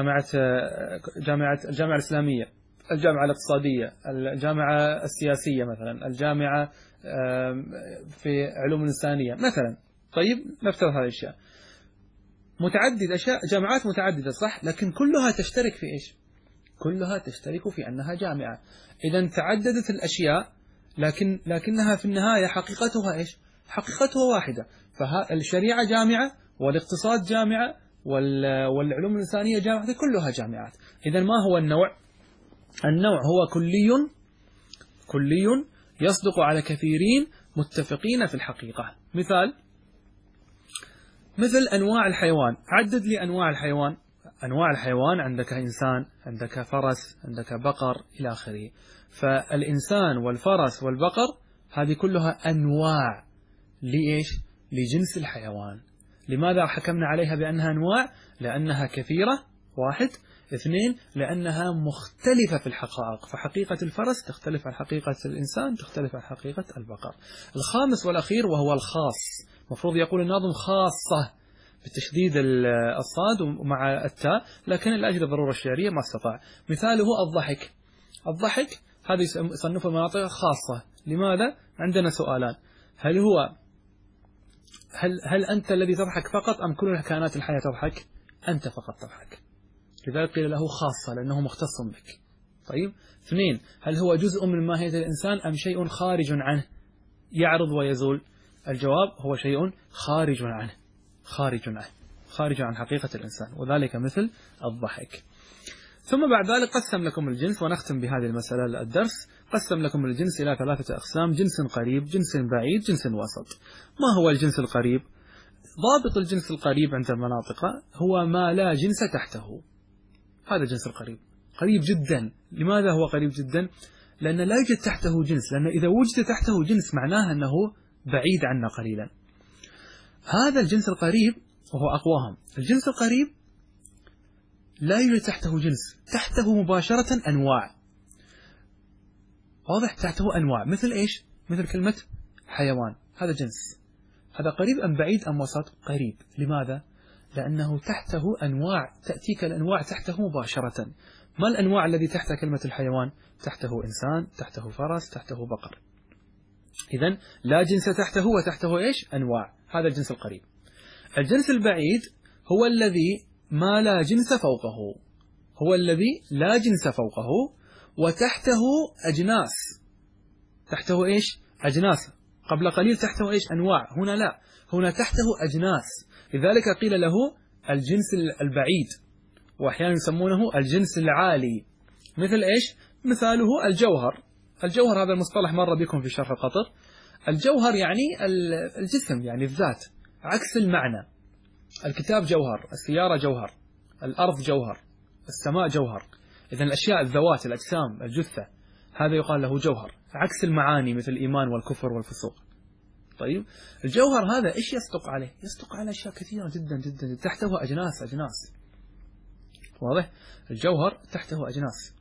الجامعة الإسلامية، الجامعة الاقتصادية، الجامعة السياسية مثلا، الجامعة في علوم الإنسانية مثلا. طيب، نفترض هذه الأشياء متعدد، أشياء جامعات متعددة، صح؟ لكن كلها تشترك في إيش؟ كلها تشترك في أنها جامعة. إذا تعددت الأشياء لكنها في النهاية حقيقتها إيش؟ حقيقتها واحدة. فالشريعة جامعة، والاقتصاد جامعة، والعلوم الإنسانية جامعة، كلها جامعات. إذا ما هو النوع؟ النوع هو كلي يصدق على كثيرين متفقين في الحقيقة. مثل أنواع الحيوان. عدد لي أنواع الحيوان. أنواع الحيوان عندك إنسان، عندك فرس، عندك بقر إلى آخره. فالإنسان والفرس والبقر هذه كلها أنواع لإيش؟ لجنس الحيوان. لماذا حكمنا عليها بأنها أنواع؟ لأنها كثيرة، واحد. اثنين، لأنها مختلفة في الحقائق. فحقيقة الفرس تختلف عن حقيقة الإنسان، تختلف عن حقيقة البقر. الخامس والأخير وهو الخاص. مفروض يقول الناظم خاصة بتشديد الصاد ومع التاء، لكن لأجل الضرورة الشعرية ما استطاع. مثاله الضحك. الضحك هذه يصنف المناطق خاصة. لماذا؟ عندنا سؤالان. هل أنت الذي تضحك فقط أم كل الكائنات الحية تضحك؟ أنت فقط تضحك، لذلك قيل له خاصة لأنه مختص بك. طيب، اثنين، هل هو جزء من ماهية الإنسان أم شيء خارج عنه يعرض ويزول؟ الجواب هو شيء خارج عنه، خارج عن حقيقة الإنسان، وذلك مثل الضحك. ثم بعد ذلك قسم لكم الجنس، ونختم بهذه المسألة الدرس. قسم لكم الجنس إلى 3 أقسام: جنس قريب، جنس بعيد، جنس وسط. ما هو الجنس القريب؟ ضابط الجنس القريب عند المناطق هو ما لا جنس تحته. هذا الجنس القريب قريب جدا. لماذا هو قريب جدا؟ لأن لا يوجد تحته جنس، لأن إذا وجد تحته جنس معناه أنه بعيد عنا قليلا. هذا الجنس القريب وهو أقواهم. الجنس القريب لا يوجد تحته جنس، تحته مباشرة أنواع. واضح؟ تحته أنواع. مثل إيش؟ مثل كلمة حيوان، هذا جنس. هذا قريب أم بعيد أم وسط؟ قريب. لماذا؟ لأنه تحته أنواع، تأتيك الأنواع تحته مباشرة. ما الأنواع الذي تحت كلمة الحيوان؟ تحته إنسان، تحته فرس، تحته بقر. إذن لا جنس تحته، وتحته إيش؟ أنواع. هذا الجنس القريب. الجنس البعيد هو الذي ما لا جنس فوقه، هو الذي لا جنس فوقه وتحته أجناس. تحته إيش؟ أجناس. قبل قليل تحته إيش؟ أنواع. هنا لا، هنا تحته أجناس. لذلك قيل له الجنس البعيد، وأحيانا يسمونه الجنس العالي. مثل إيش؟ مثاله الجوهر. الجوهر هذا المصطلح مر بكم في شرح القطر. الجوهر يعني الجسم، يعني الذات، عكس المعنى. الكتاب جوهر، السيارة جوهر، الأرض جوهر، السماء جوهر. إذن الأشياء، الذوات، الأجسام، الجثة، هذا يقال له جوهر، عكس المعاني مثل الإيمان والكفر والفسوق. طيب، الجوهر هذا إيش يصدق عليه؟ يصدق على أشياء كثيرة جدا جدا، تحته أجناس. واضح؟ الجوهر تحته أجناس.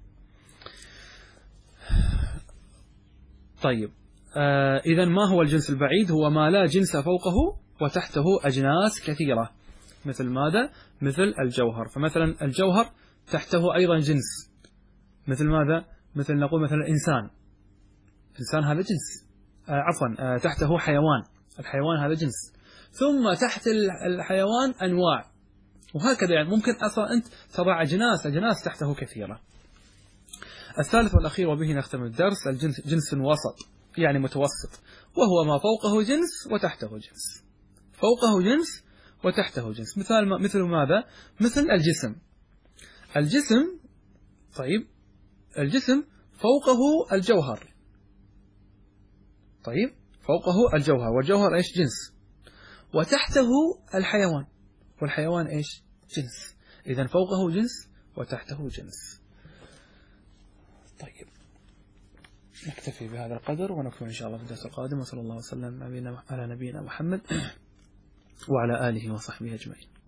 طيب، إذن ما هو الجنس البعيد؟ هو ما لا جنس فوقه وتحته أجناس كثيرة. مثل ماذا؟ مثل الجوهر. فمثلا الجوهر تحته أيضا جنس. مثل ماذا؟ مثل نقول مثلا إنسان هذا جنس. تحته حيوان، الحيوان هذا جنس. ثم تحت الحيوان أنواع، وهكذا. يعني ممكن أصلا أنت تضع أجناس تحته كثيرة. الثالث والأخير وبه نختم الدرس، الجنس جنس وسط، يعني متوسط، وهو ما فوقه جنس وتحته جنس. فوقه جنس وتحته جنس. مثل ماذا؟ مثل الجسم. طيب، الجسم فوقه الجوهر. طيب، فوقه الجوهر، والجوهر إيش؟ جنس. وتحته الحيوان، والحيوان إيش؟ جنس. إذن فوقه جنس وتحته جنس. طيب، نكتفي بهذا القدر ونكمل إن شاء الله في الدرس القادم. وصلى الله وسلم على نبينا محمد وعلى آله وصحبه أجمعين.